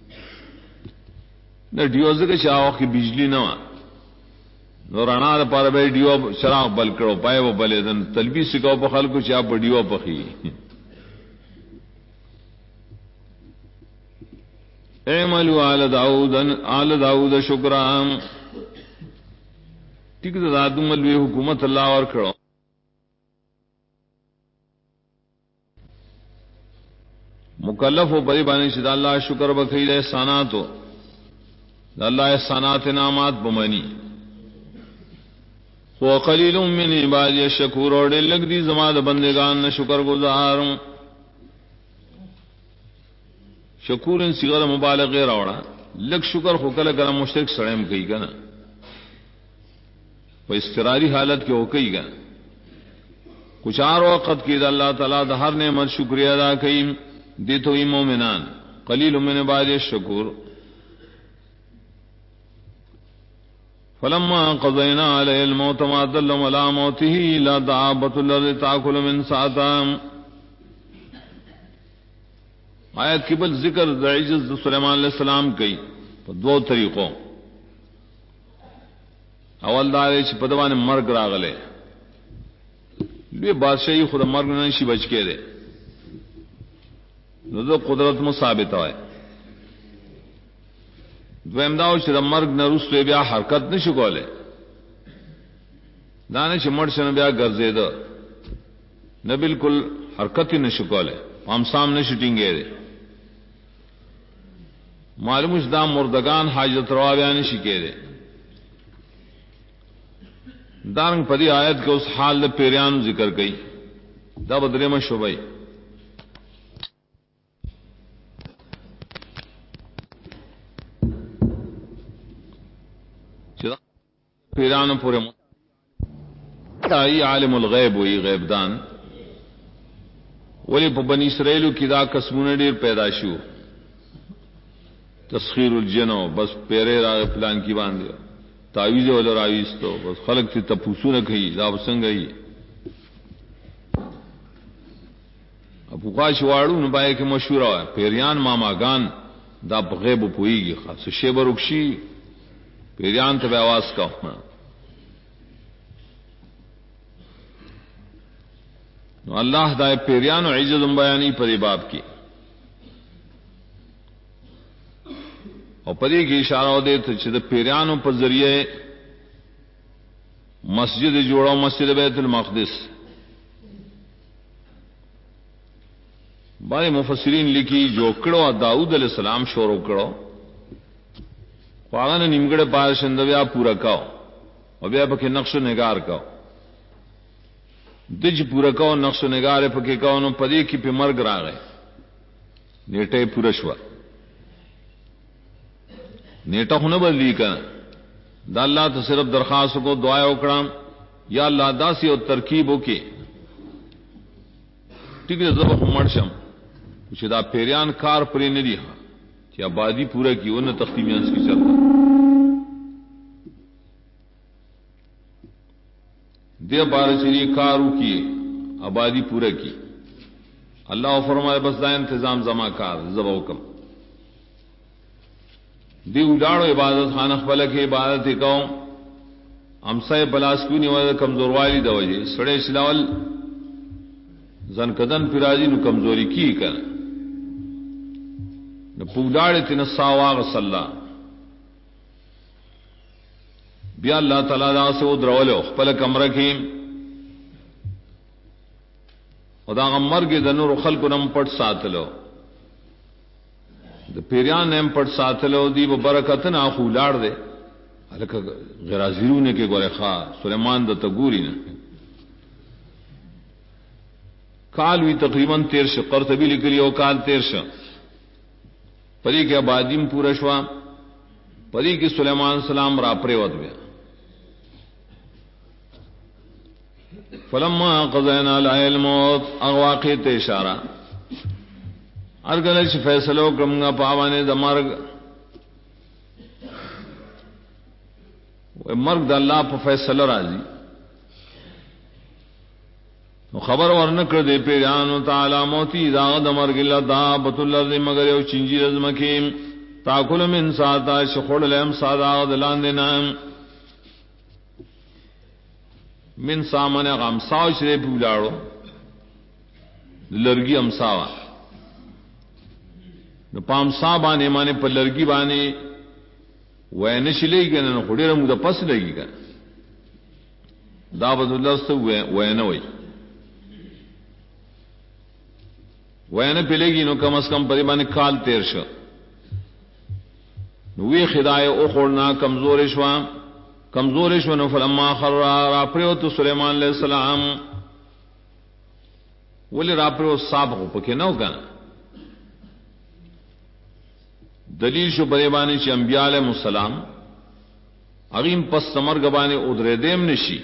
نو ډیو زګه شاو کې بجلی نه نو رانا د پاره به ډیو شراغ بل کړو پای و بلې دن تلبیس کو په خلکو چې اپ ډیو پخېږي اعملوا آل داؤد شکرا ٹھیک ہے دادو ملوی حکومت اللہ اور کھڑو مکلف ہو بری بانی شد اللہ شکر بخیر احسانات ہو اللہ احسانات انعامات بمنی وقلیل من عبادی الشکور اور لگ دی زماد بندگان نہ شکر گزار شکور ان صیغہ مبالغہ راوڑا لگ شکر خو کله کله مشرک سړیم کوي کنه په استقراری حالت کې هو کوي کنه کچھ اور وقت کې اللہ تعالی د هر نعمت شکریا ادا کوي دي تو مومنان قلیل من عباد الشکور فلما قضینا علیہ الموت ما دلهم على موته الا دابۃ الارض تاکل من ساعتهم آیت کی بل ذکر عجز سلیمان علیہ السلام کی دو طریقوں اول دار چې په دوانه مرګ راغله لوی بادشاہي خود مرګ نه شي بچ کېده نو د قدرت مو ثابت وای دویم دا چې د مرګ نه وروسته بیا حرکت نشو کوله دانه چې مړ شنه بیا ګرځیدو نه بالکل حرکت نشو کوله هم سامنے شوټینګ معلوم اس دا مردگان حاجت روا بیان شکے دے دارنگ پدی آیت کے اس حال دے پیریان ذکر کئی دا بدرے میں شبئی پیریان پورے عالم الغیب ہوئی غیب دان ولی پا بنی اسرائیلو کی دا قسمون دیر پیدا شو تسخیر الجنو بس پیرے راغ پلان کی باندھے تعویذ ولا راویز تو بس خلق تھی تپوسو نہ کہی دا سنگ ہی ابو قاش واڑو نہ بائے کہ مشہور ہے پیریان ماما گان دا غیب پوئی گی خاص شیب رکشی پیریان تب آواز کا اللہ دا پیریان و عزت بیانی پر باب کی اور پدی کی اشارہ دے تو چھ پیریانوں پر ذریعے مسجد جوڑا مسجد بیت المقدس بارے مفسرین لکھی جو کڑو داؤد علیہ السلام شورو کڑو خواغان نمگڑ پار شندویا پورا کاؤ اور بیا پکے نقش و نگار کاؤ دج پورا کاؤ نقش و نگار پکے کاؤ نو پدی کی پہ مرگ را گئے نیٹے پورشور نیٹا ہونے بدلی کر دا اللہ تو صرف درخواست کو دعا اکڑام یا اللہ داسی اور ترکیب ہو کے ٹھیک ہے ضبط مرشم کچھ دا پیریان کار پری نے دیا کہ آبادی پورا کی وہ نہ تختیمیاں کی چلتا دے بارہ چلیے کارو کیے آبادی پورا کی اللہ فرمائے بس دا انتظام زما کار ضبط حکم دی اڈاڑو عبادت خانہ خپل کی عبادت کو امسائے بلاسکونی و کمزور والی دوجے سڑے سلاول زن کدن پراجی نو کمزوری کی کر نو پوڈاڑے تن ساواغ صلی بیا اللہ تعالی دا سے درولو خپل کمرہ کی خدا غمر کے دنور خلق نم پٹ ساتلو پیریان نیم پٹ ساتلو دی و برکتن آخو لاړ دے الکه غرازیرونه کې ګوره ښا سلیمان د تګوري نه کال وی تقریبا 13 قرطبی لیکلی او کال 13 پری کې آبادیم پورا شوا پری کې سلیمان سلام را پریوت بیا فلما قضینا علی الموت اغواقی ته اشاره ارګل چې فیصلو کومه پاوانه د مرګ مرگ د الله په فیصله راځي نو خبر ورنکړه دې پیرانو تعالی موتی دا د مرګ الله دا بت الارض مگر یو چنجي رزمکیم تاکل من ساتا شخړ لم سادا د لاندې نام من سامنے غمسا شری بولاړو لرګي امساوا نو پام صاحبانه معنی په لرګي باندې وای نشلې کنه نو خډیره موږ د پس لګي کنه دا بد الله سو وای نه وای وای نه پلېږي نو کم از کم پرې باندې کال 13 نو وی خدای او خورنا کمزور شو نو فلما خر را پریوت سلیمان علیہ السلام ولی را پریو صاحب کو پکې نو کنه دلیل شو بریبانی چې انبیاء علیہ السلام اغیم پس سمر گبانے ادرے دیم نشی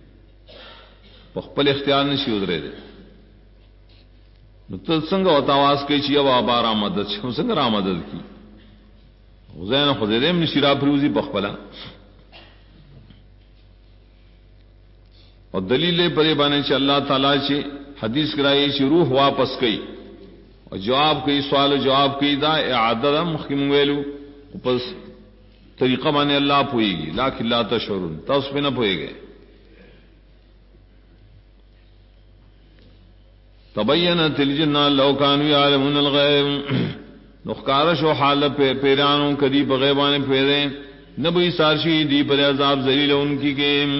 خپل اختیار نشی ادرے دے نو ته څنګه وتا واس کوي چې یو ابا را مدد شي څنګه را مدد کی زین خو دې نشی را پروزی بخپلا اور دلیل بریبانی چې الله تعالی چې حدیث کرائی چې روح واپس کړي اور جواب کوي سوال جواب کوي دا اعاده مخکم ویلو پس طریقہ باندې الله پويږي لکه لا تشعرون تاسو نه پويږئ تبینت الجن لو كانوا يعلمون الغیب نخکارش و حال پیرانوں کدی بغیبانے پیرے نبی سارشی دی پر عذاب ذلیل ان کی گیم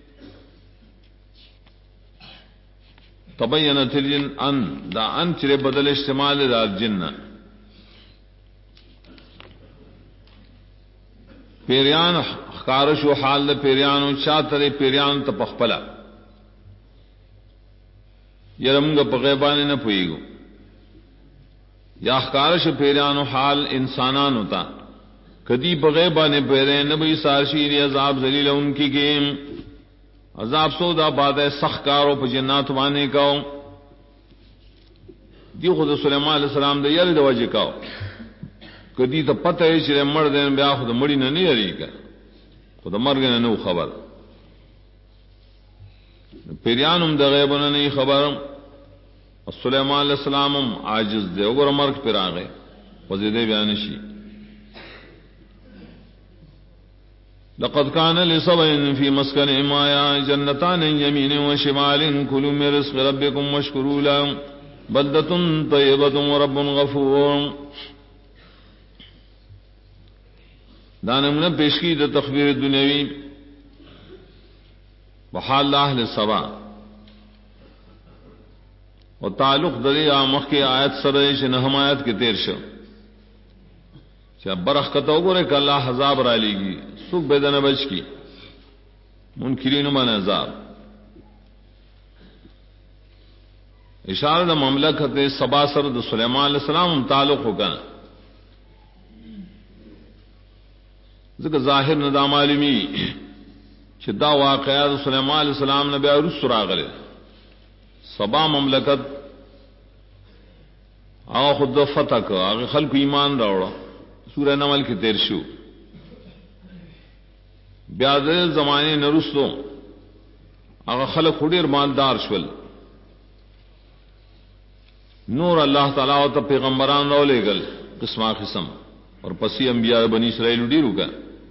تبینت الجن ان دا ان چرے بدل استعمال دا جن پیریان خکارش و حال پیریانوں چاتر پیریان تپخپلا یرمگا پغیبانے نہ پوئیگو یا خکارش پیریانو حال انسانان ہوتا کدی بغیبانے پیرے نبی سارشی دی عذاب ذلیل ان کی گیم عذاب سودا بعد سخت کارو پہ جنات وانے کاؤ دی خود سلیمان علیہ السلام دے یری دو وجہ کاؤ کدی تا پتہ ہے چرے مر دین بیا خود مڑی نہ نہیں یری کا خود مر گئے نو خبر پیریانم دا غیبنا نہیں خبر سلیمان علیہ السلام عاجز دے اگر مرک پر آگئے وزیدے بیانشی لقد كان لسبع في مسكنهم آيات جنتان يمين وشمال كلوا من رزق ربكم واشكروا له بلدة طيبة ورب غفور دانمنا پیش کی تخبیر دنیاوی وحال اہل سبا اور تعلق دری آمخ کی آیت سرش نہم آیت کے تیر شو چاہ برخ کتو گرے کہ اللہ حذاب را لی گی سوک بیدن بچ کی منکرین من عذاب اشارہ دا مملکت سبا سر دا سلیمان علیہ السلام تعلق ہو کنا ذکر ظاہر ندام عالمی چې دا واقعات سلیمان علیہ السلام نبی عروس راغله سبا مملکت او خود فتح کو هغه خلق ایمان راوړو سورہ نمل کې تیر شو بیا د زمانه نرسو هغه خلق ډیر مالدار شول نور الله تعالی او ته پیغمبران راولېګل قسمه قسم اور پسی انبیاء بنی اسرائیل ډیرو کا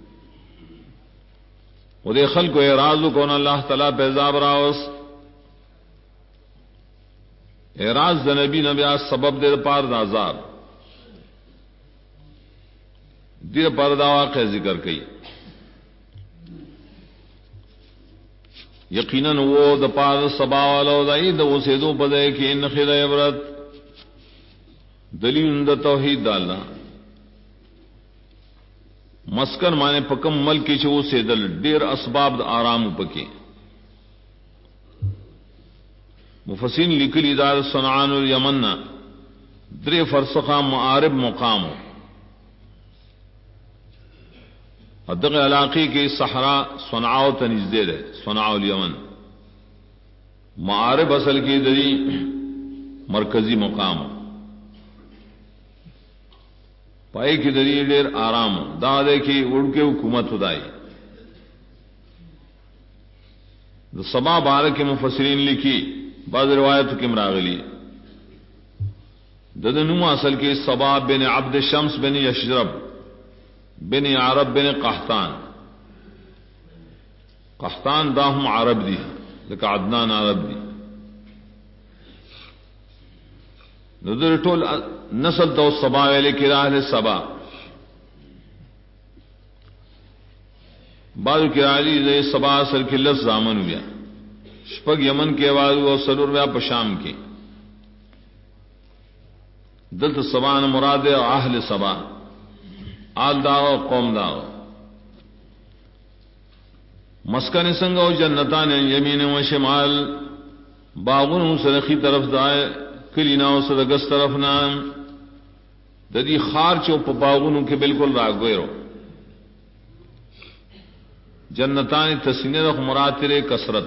وہ دے خلق و اعراض کون اللہ تعالیٰ پیزاب راوس اعراض دا نبی نبیات سبب دے پار دا عذاب دیر پار دا واقع ذکر کئی یقیناً وہ دا پار سبا والا دا ای دا وسیدو پدے کہ ان خیر عبرت دلیل دا توحید دا اللہ مسکن مانے پکم ملکی چھو سے دل دیر اسباب دا آرام پکی مفسرین لکلی دار صنعان الیمن درے فرسخہ معارب مقام ادق علاقی کے صحرا صنعاء تنزدے رہے صنعاء الیمن معارب اصل کی دری مرکزی مقام پائے کی دری دیر آرام دادے کی اڑ کے حکومت ہدائی سبا بارہ کے مفسرین لکھی بعض روایت کی مراغلی ددنما اصل کے سبا بن عبد شمس بن یشرب بن عرب بن قحطان داہم عرب دی لیکن عدنان عرب دی نظر ٹول نسل تو سبا ویلے کی راہ سبا بعض کی رالی دے سبا اصل کی لس زامن ہویا شپگ یمن کے آواز اور سرور ویا پشام کے دلت سبان مراد اہل سبا آل داو قوم داو مسکن سنگو جنتان یمین و شمال باغن سرخی طرف دائے کلینا و سرگس طرف نام ددی خار چوپ باغن کے بالکل راگویرو جنتان تسینے رخ مراتر کسرت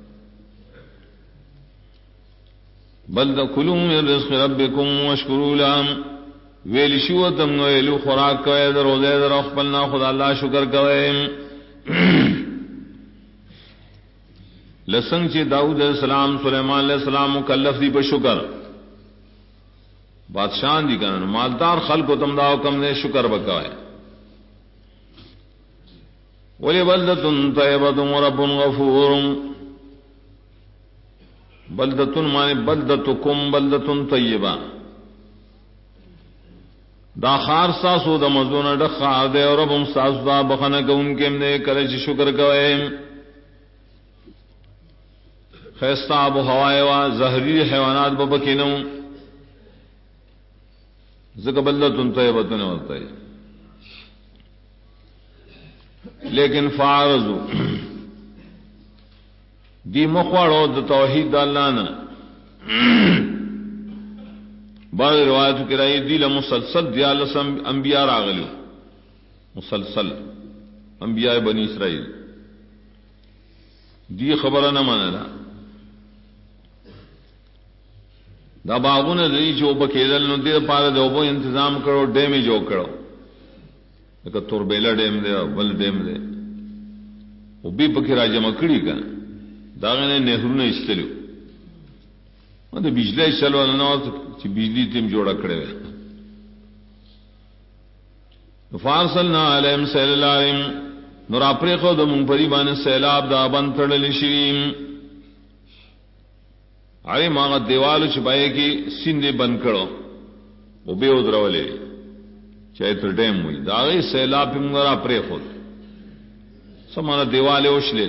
بل کلوا من رزق ربکم واشکروا له ویل شو تم ویلو خوراک کوي در روزه در خپلنا خدا الله شکر کوي لسنگ چې داؤد علیہ السلام سلیمان علیہ السلام مکلف دی په شکر بادشاہ دی کنن مالدار خلق تم دا حکم نے شکر وکوي ولی بلدۃ طیبۃ ورب غفور بلدتن مانے بلدتکم بلدتن طیبہ دا خار ساسو دا مزون ڈخار دے اور ربم ساسو دا بخنا کون کے نے کرے شکر کوئے خیستا ابو ہوائے وا زہری حیوانات ببکینو زکا بلدتن طیبتن ہوتا ہے لیکن فارضو دی مخواڑو د توحید اللہ نا بعض روایت کرائی دی لمسلسل دیالسم انبیاء راغلیو مسلسل انبیاء بنی اسرائیل دی خبر نہ مانا دا باغون دی جو بکیدل نو دی پارا دے اوبو انتظام کرو ڈیمی جو کرو لکہ توربیلا ڈیم دے بل ڈیم دے وہ بھی پکی راجہ مکڑی کا داغه نه نهرونه استلو دا بجلی چلو نه چې بجلی تیم جوړه کړې و فارسلنا علیهم سیل العلم نور اپری خو د مونږ پری باندې سیلاب دا بند تړل شي هغه ماغه دیوالو چې پای کې سیندې بند کړو او به ودرولې چایتر ډیم وي دا غي سیلاب موږ را پری خو سمانه دیواله وشلې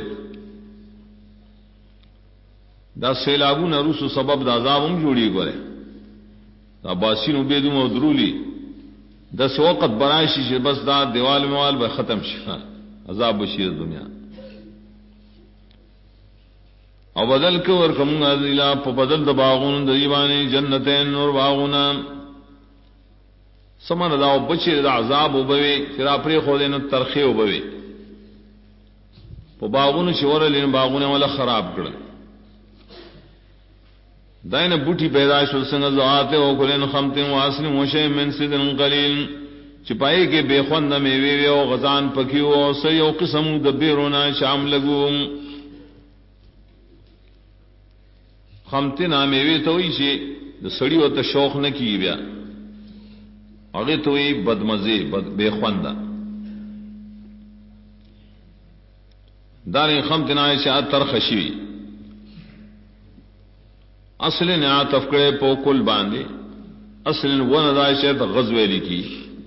دا سیلابون روسو سبب دا عذاب هم جوړی غره دا باسینو بيدو مدرولی د سو وخت براشي چې بس دا دیوال موال به ختم شي عذاب بشیر دنیا او بدل کور کوم غلا په بدل د باغونو د ایوانې جنتین نور باغونه سمن دا بچی د عذاب وبوي چې را پرې خو دینو ترخی وبوي په باغونو چې ورلین باغونه ولا خراب کړل دائن بوٹی پیدائش سنگ زعاتے و کلین خمتن واسن وشے من سدن قلیل چپائی کے بے خوند میوے و غزان پکیو و سیو قسم دبیرونا شام لگو خمتن میوے توئی چی سڑی و تشوق نہ کی بیا اگے توئی بدمزے بے خوند دار خمتن عائشہ ترخشی اصل نے عطف کرے پو کل باندھے اصل ون ادائشہ غزوے لکھی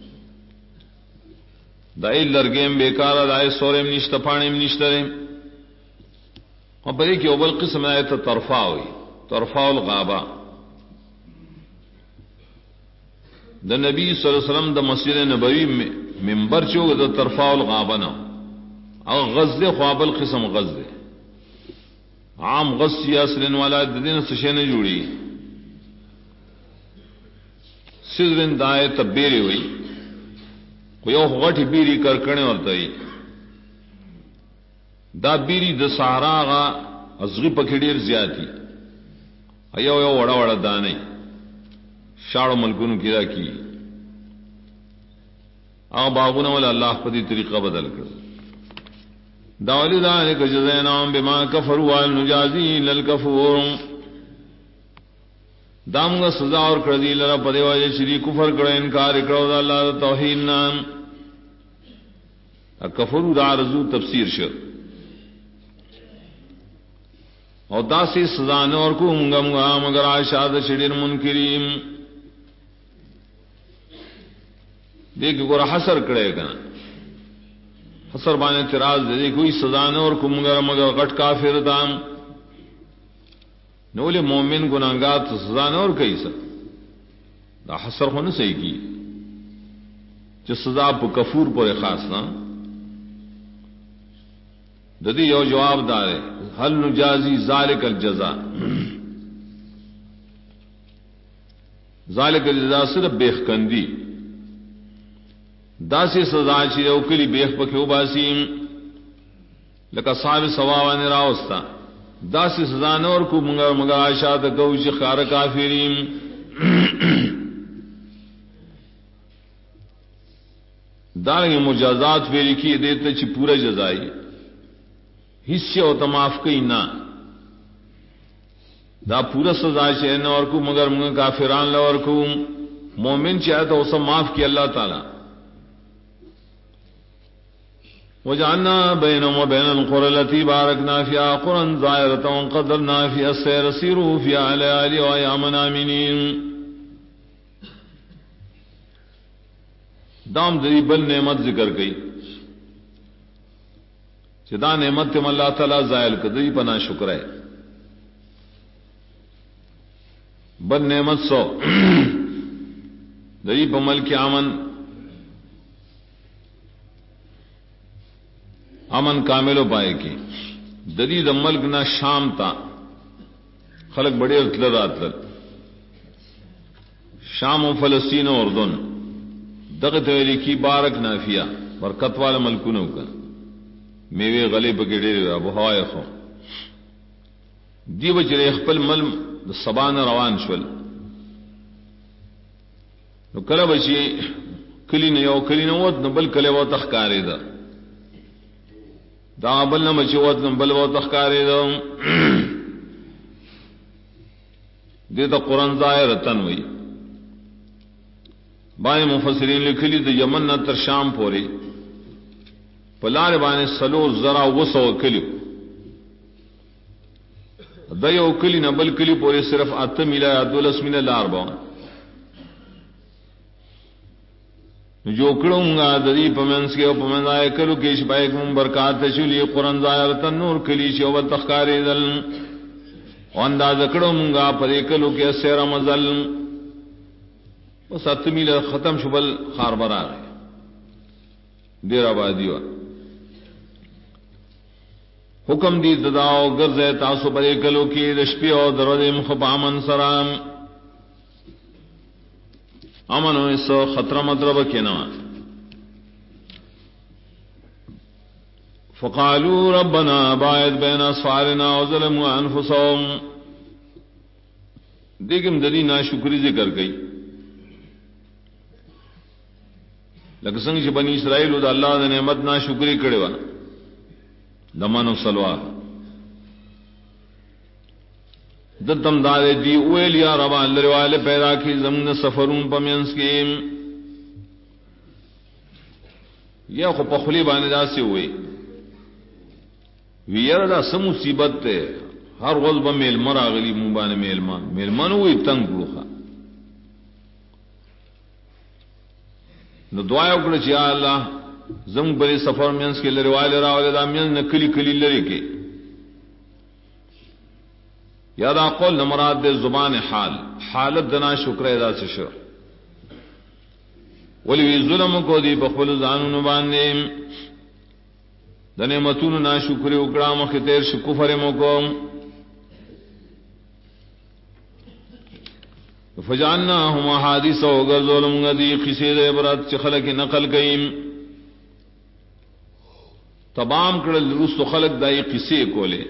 دائی لرگیم بیکار دائی سوریم نشت پانیم نشتریم اور بری کی اول قسم آئے تو طرفا ہوئی طرفا الغابہ دا نبی صلی اللہ علیہ وسلم دا مسجد نبوی میں منبر چو د طرفا الغابنا او غزل خواب القسم غزل عام غز یا سرن والا دین سشے نے جوڑی سرن دائے تبیری ہوئی کوئی او غٹی بیری کرکنے ورتا ہی دا بیری د سہارا غا ازغی پکڑیر زیادی ایو ایو وڑا وڑا دانے شاڑو ملکونو کیا کی آغا باغونا والا اللہ پتی طریقہ بدل کر داولی ذالک جزیناہم بما کفروا النجازی للکفور دامگا سزا اور کردی لرا پدے واجہ شری کفر کرے انکار کرو دا اللہ دا توحید نام کفرو دا رزو تفسیر شر اور دا سی سزا نور کو منگا منگا مگر آشاد شریر منکریم دیکھ گورا حسر کرے گا حسر بانے اعتراض دے کوئی سزا نور کو مگر غٹ کافر دام نولے مومن گناہگار تو سزا نور کئی سر دا حسر ہونے صحیح کی جو سزا پہ کفور پر خاص نا ددی یو جواب دارے حل نجازی ذالک الجزا ذالک الجزا صرف بیخ کندی داسی سزا چی او کلی بیخ پکیو باسیم لکا صاحب سواوانی راوستا داسی سزا نور کو مگر آشاد گوچ خار کافرین دارنگی مجازات فیری کی دیتا چی پورا جزائی حصے و تماف کئی نا دا پورا سزا چی نور کو مگر کافران لور کو مومن چاہے تو اسا معاف کی اللہ تعالی وجعلنا بينهم وبين القرى التي باركنا فيها قرى ظاهرة وقدرنا فيها السير سيروا فيها ليالي وأياما آمنين دام دری بل نعمت ذکر گئی چدا نعمت تم اللہ تعالی زائل کدی پنا شکر ہے بل نعمت سو دری بمل کے امن کاملو پائے کی ددی د ملک نہ شام تا خلق بڑے اتلر اتلر شام و فلسطین و اردن دغت ویلی کی بارک نافیہ برکت والا ملکونو کا میوے غلے پکے ڈیرے ابو ہوائے خو دی بچرے خپل مل سبان روان شول نو کله بچی کلی نه یو کلی نه وت نو بل کله و تخکارې ده دا بل نه مچوت نو بل و تخکارې ده دې ته قران ظاهرتن وی باندې مفسرین لیکلي د یمن نه تر شام پورې پلار باندې سلو زرا وسو کلی د یو کلی نه بل کلی پورې صرف 8 میله 12 میله لار با جو کړهونګه د دې پمنس کې او پمنځای کلو کې شپای کوم برکات شولې قران ظاهرتن نور کلی چې او تخکارې دل او انداز کړهونګه پرې کلو کې سیر مزل و 7 میله ختم شبل خار برار دیر آبادی و حکم دی دداو گرزے تاسو پرے کلو کی رشپی او درود مخب امن سرام امن و اس خطر مطلب کنا فقالوا ربنا باعد بین اسفارنا وظلموا انفسهم دیکھم دلی ناشکری ذکر گئی لکه څنګه چې بنی اسرائیل د الله د نعمت ناشکری کړي و دمنو سلوا دتم دار دی ویل یا رب الله والے پیدا کی زمن سفرون پمنس کې یا خو په خلی باندې داسې وي ویره دا سم مصیبت ته هر غل به میل مراغلی مون باندې میلمان وي تنگ وخه نو دعا وکړه چې یا الله زموږ بری سفر مینس کې لري والے راولې دا مین نه کلی کلی لري کې یا دا قول مراد د زبان حال حالت دنا شکر ادا سے شو ولی ظلم کو دی بخبل زانون باندې د نعمتونو ناشکری وکړه مخ تیر شو کفر مو کوم فجعلناهم احاديث وغزولم غدي قصید عبرت چې خلق نقل کئم تمام کړل رسو خلق دای قصې کوله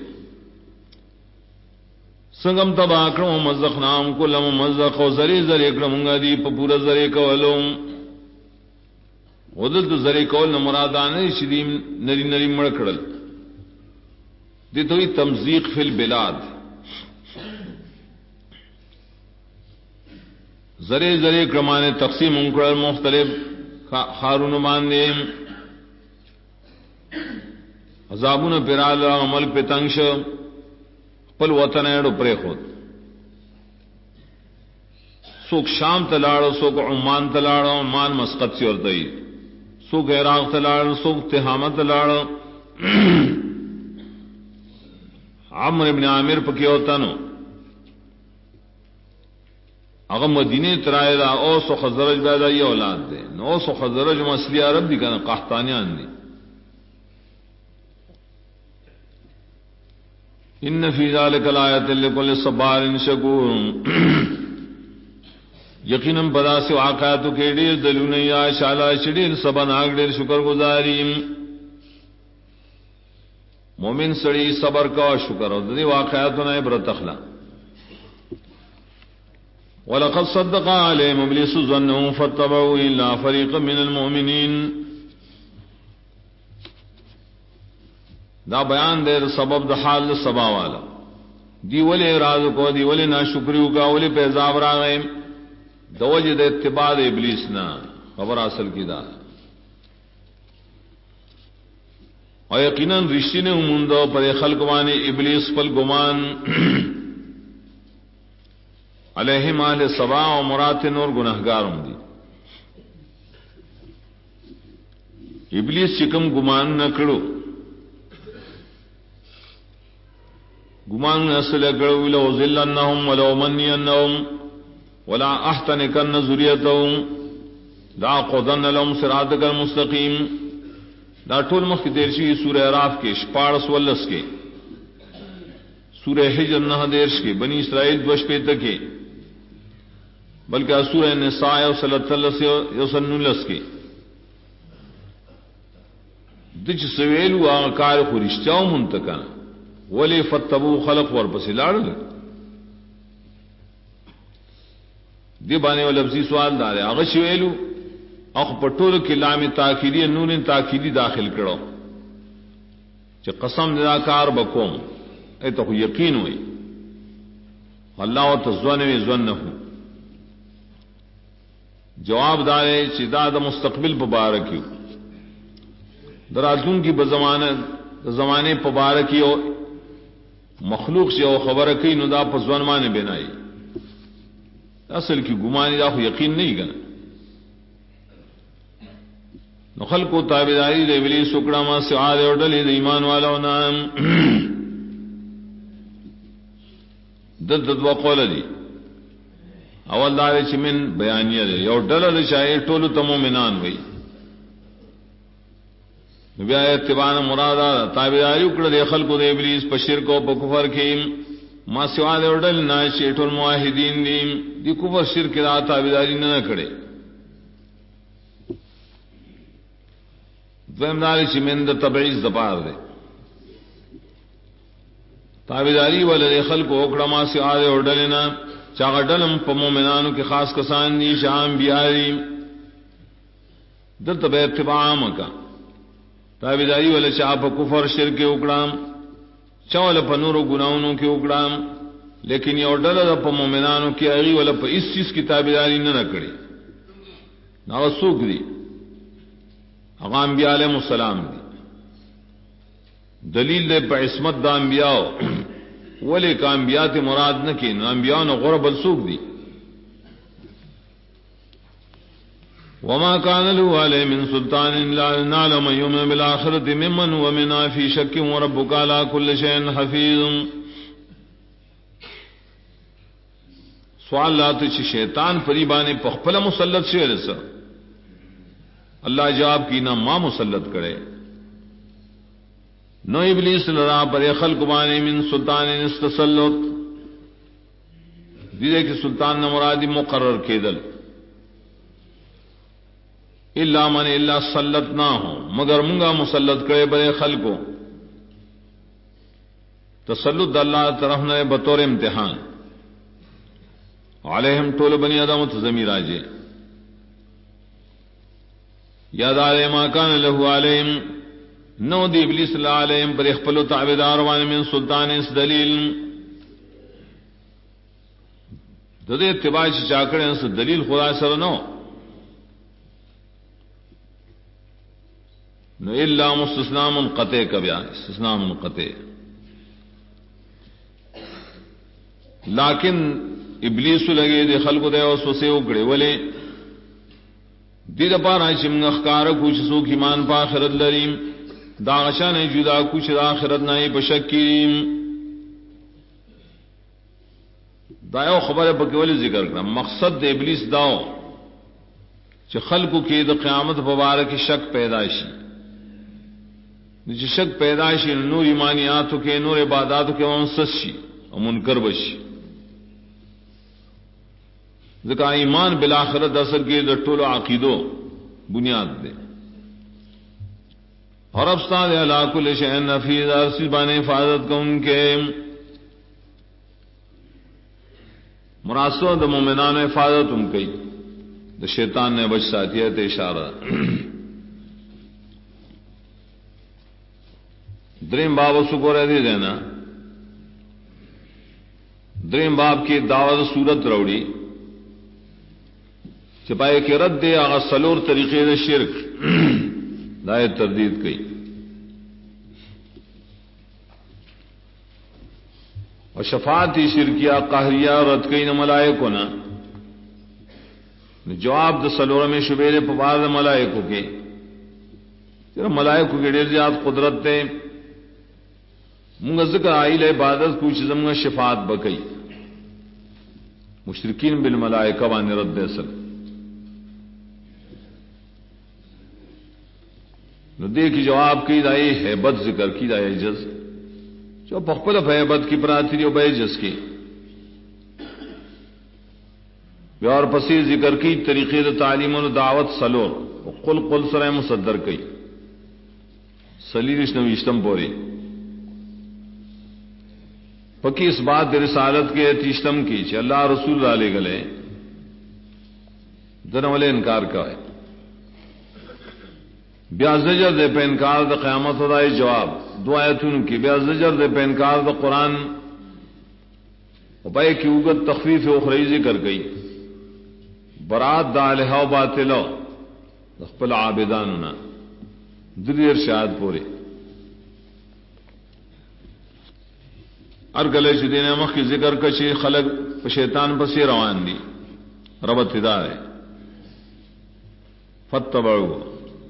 څنګه تبا کړو مزخنام کله مزخ او زری زری کړم غدي په پورا زری کولم ودل زری کول نه مرادانه شدیم نری نری مړ کړل دي دوی تمزیق فی البلاد زری زری کرمانے تقسیم انکڑ مختلف خارون باندې عذابون پرال عمل پتنگش پل وطن ایڈو پرے خود سوک شام تلاڑو سوک عمان تلاڑو عمان مسقط سی ورتئی سوک عراق تلاڑو سوک تہامت تلاڑو عمر ابن عامر پکیو تنو اگر مدینے ترائے دا اوس و خزرج پیدا یہ اولاد دے نو اوس و خزرج مسلی عرب دی کنا قحطانیان دی ان فی ذالک الآیت لکل صبار شکور یقینا بدا سے واقعاتو کے دیر دلون یا شالا شدیر سبن آگ دیر شکر گزاریم مومن سڑی صبر کا شکر اور دی واقعاتو نا عبرت اخلا وَلَقَدْ صَدَّقَ عَلَيْهِمْ إِبْلِيسُ ظَنَّهُ فَاتَّبَعُوا إِلَّا فَرِيقًا مِنَ الْمُؤْمِنِينَ دا بیان دے سبب دا حال سبا والا دی ولی اعراض کو دی ولی ناشکریو کا ولی پیزاب را گئے دو وجہ دے اتباع ابلیس نا خبر اصل کی دا اور یقیناً رشتی نے اموندو پر خلقوانی ابلیس پل گمان علیہم اہل سبا و مراتن اور گناہگاروں دی ابلیس چکم گمان نہ کرو گمان اصل کرو لو ذلنہم ولو منینہم ولا احتنکن ذریتہم لا قضن لهم صراطک المستقیم دا ټول مخکې تیر شي سورہ اعراف کې 14 کې سورہ حجر 9 کې بنی اسرائیل 2 کې بلکہ سورہ نساء او صلی اللہ کے دچ سویلو آکار خورشتاو منتکان ولی فتبو خلق ورپسی لارل دی بانے و لفظی سوال دارے آغا شویلو اخ پٹول کی لام تاکیدی نون تاکیدی داخل کرو چا قسم ناکار بکوم اے تو یقین ہوئی اللہ و تزوانوی زونہو جواب دارے چدا دا مستقبل پبارکیو دراتون کی زمانے پبارکیو مخلوق سے او خبر کی ندا پزوان مانے بنائی اصل کی گمانی دا خو یقین نہیں کنا نخل کو تابداری دے ابلیس سکڑا ما سعاد اور ڈلی دے ایمان والا نام دد وقول دی اول دار چې من بیانیه ده یو ډله د شاعر ټولو ته مومنان وي نو بیا اتباع مراده تابعداري وکړه د خلکو د ابلیس په شرک او په کفر کې ما سوا د ډل نه چې ټول موحدین دي د کفر شرک را تابعداري نه کړي دویم دار چې من د تبعیض د پاره ده تابعداري ولې خلکو وکړه ما سوا د ډل نه چاغډلم په مومنانو کې خاص کسان دي شام بیاری دلته به اتباع مکا تابعداري ولا چا په کفر شرک وکړم چاول په نورو ګناونو کې وکړم لیکن یو ډله په مومنانو کې هغه ولا په هیڅ چیز کې تابعداري نه کړې نو څوک دي هغه انبیاء علیهم السلام دي دلیل دے په عصمت د انبیاء ولی کا انبیاء تے مراد نہ کی انبیاء نو غرب السوق دی وما كان له عليه من سلطان الا نعلم يوم بالاخره ممن ومن في شك وربك على كل شيء حفيظ سوال لاته چې شیطان فریبانه په خپل مسلط شي رسو اللہ جواب کی نہ ما مسلط کرے نو ابلیس لرا پر خلق بانے من سلطان استسلط دیدے کہ سلطان نہ مرادی مقرر کیدل الا من الا سلط نہ ہو مگر منگا مسلط کرے برے خلقو تسلط اللہ طرف نہ بطور امتحان علیہم طول بنی آدم تزمی راجے یاد آلے ما کان لہو علیہم نو دی ابلیس اللہ علیہم پر اخپلو تعبدار وان من سلطان اس دلیل دے اتباع چاکڑے اس دلیل خدا سر نو الا مستثنا منقطع کبیا استثناء منقطع لیکن ابلیس لگے دے خلق دے وسوسے اکڑے ولے دی دپارا چم اخکار کچھ سوک ایمان پا آخرت لریم دا غشان جدا کچھ دا آخرت نائی بشکریم دا یو خبر پکے ولی ذکر کرنا مقصد دے ابلیس داو چھ خلقو کی دا قیامت مبارک شک پیدائشی شک پیدائشی نور ایمانیاتو کے نور عباداتو کے منسس شی اور منکر بشی ذکا ایمان بالآخرت اثر کے در طول عقیدو بنیاد دے اور ابستان علا کل شئن نفیذ ارسی بانے حفاظت کو ان کے مراسو دا مومنان حفاظت ان کی دا شیطان نے بچ ساتھی ہے اشارہ دریم باب سکو رہ دی دینا دریم باب کی دعوت صورت روڑی چپائے کے رد دے آغا سلور طریقے دے شرک دائے تردید کی اور شفاعتی شرکیہ قہریہ رد کئی نہ ملائکو نا جواب دا سلور میں شبیر پبار دا ملائکو کے ملائکو کے دیر زیاد قدرت دے منگا ذکر آئیل عبادت کچھ زمگا شفاعت بکئی مشرکین بالملائکہ وانی رد دے سل ندے کی جواب کی دائی حیبت ذکر کی دائی عجز جو پخپل حیبت کی پراتری و بیجز کی اور پسی ذکر کی طریقے دا تعلیم و دعوت سلور قل سرائے مصدر کی سلیرش نویشتم پوری پکی اس بات دے رسالت کے تیشتم کی چھ اللہ رسول اللہ علیہ گلے دن والے انکار کا ہے بیا زجر دے پہ انکار دا قیامت خدای جواب دو آیتون کی بیا زجر دے پہ انکار دا قرآن پائے کی اوگت تخفیف اخری ذکر گئی برات دا الہا و باطلو خپل عابداننا دری ارشاد پوری ارگلے شدین مخ کی ذکر کشی خلق شیطان پسی روان دی ربط ہدار ہے فتبعو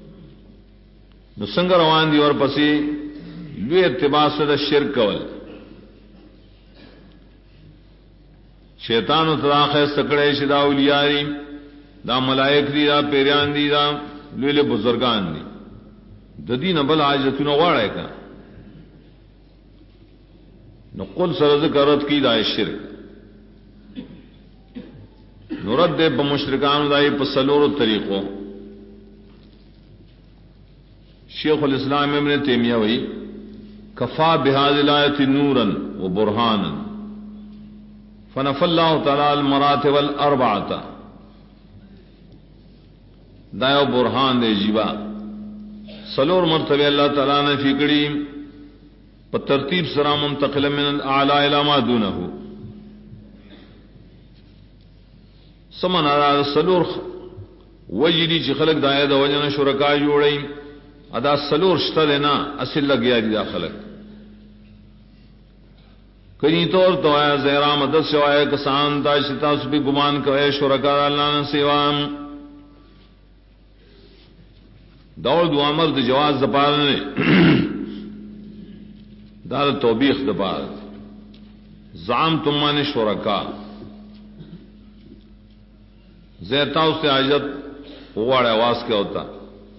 نسنگ روان دی اور پسی لوی اتباع صد شرک کول شیطان اتراخ سکڑے شدا اولیاری دا ملائک دی دا پیریان دی دا لوی بزرگان دی ددی نبل آجتون غاڑے کا نقل سرز کرت کی دائے شرک نورد دے بمشرکان دائی پسلور طریقوں شیخ الاسلام ابن تیمیہ وی کفا بہذ الایت نورا و برہانا فنف اللہ تعالی المراتب الاربعۃ دایو برہان دے جیبا سلور مرتبہ اللہ تعالی نے فکری ترتیب سرا منتقل من الاعلی الى ما دونه سمن على سلور وجدی چ خلق دایہ د وجن شرکا جوړی ادا سلور شته لینا اصل لگیا دی خلق کئی طور تو آیا زہرا مدد سے آیا کسان تا شتا سبھی گمان کوئے شرکا اللہ نے سیوام دور دعا مرد جواز دپار نے دار توبیخ دپار زعم تمان شرکا زیتا اس سے حاجت اواڑ آواز کیا ہوتا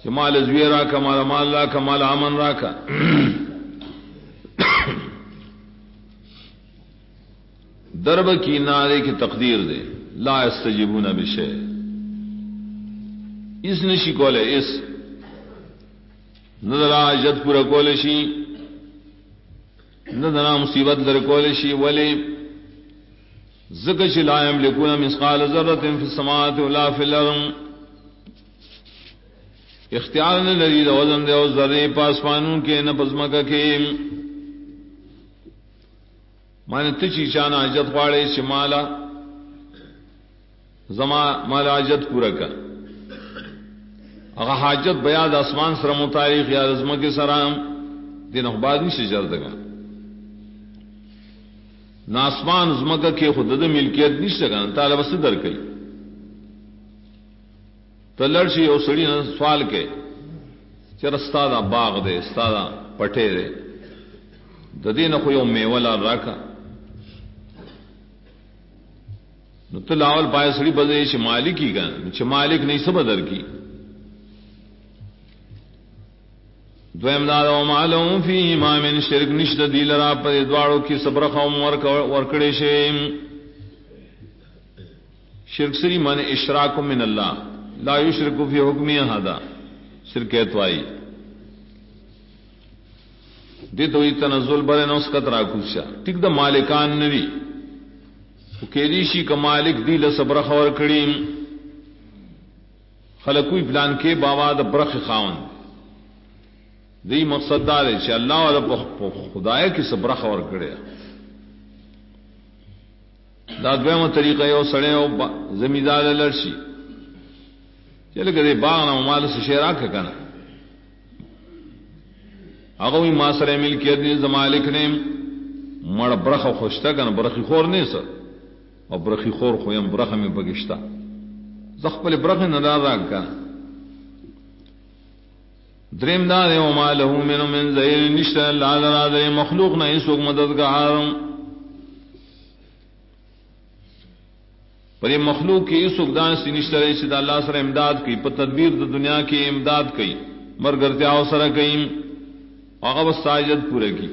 کہ مال زوی راکا، مال مال راکا، مال امن راکا. درب کی نارے کی تقدیر دے لا استجیبون بشیء، اس نشی کولے اس نظر حاجت پورا کولے شی، نظر مصیبت در کولے شی، ولی ذکر لا یملکون مثقال ذرۃ فی السماوات ولا فی الارض، اختیار نہ لري د وزن دے او ذرے پاسمانوں کے نہ پزماکہ کے. مانے تچی چانا حاجت غواړي چې مالا زما مالا حاجت پورا کا، اگر حاجت بیا د اسمان سره متعلق یا رزمه کے سره دین اخبار نشي جردگا، نہ آسمان زمکہ کے خود د ملکیت نشته کنه تعالی بس در کوي. تو لڑشی او سڑی نے سوال کے چر استاد باغ دے استاد پٹے دے ددین خو یو میولا راکا نو تلاول پای سڑی بزے چ مالکی کا چ مالک نہیں سب در کی. دویم دار او معلوم فی امام شرک نشد دی لرا پر دوارو کی صبر قوم ورکڑے شیم. شرک سری من اشراک من اللہ لا یشرک فی حکمی ہذا، شرک اتوائی دی تو تنزل بر نو سکت را کوشا ٹک دا مالکان نوی کیدیشی کا مالک دی لصبر خور کڑیم خلقوی پلان کے بابا دا برخ خاون دی مقصد دار ہے کہ اللہ والا خدای کی صبر خور کڑے. دا دویمہ طریقہ یو سڑے او زمیندار لڑشی چلے کہ باغ نہ مال سے شیرا کا کنا اگوی ماسر مل کے دین زمالک نے مڑ برخ خوشتا کنا برخی خور نہیں سر اور برخی خور خویم برخ میں بگشتا زخپل برخ ندار راگ کا. دریم دار وما له من ذیل نشتا لا لرا مخلوق نہ اس مددگار پر یہ مخلوق کی اس اقدان سے نشترے سے اللہ سر امداد کی پر تدبیر دنیا کی امداد کی مرگرتے آو سر کئی آغا بس ساجد پورے کی.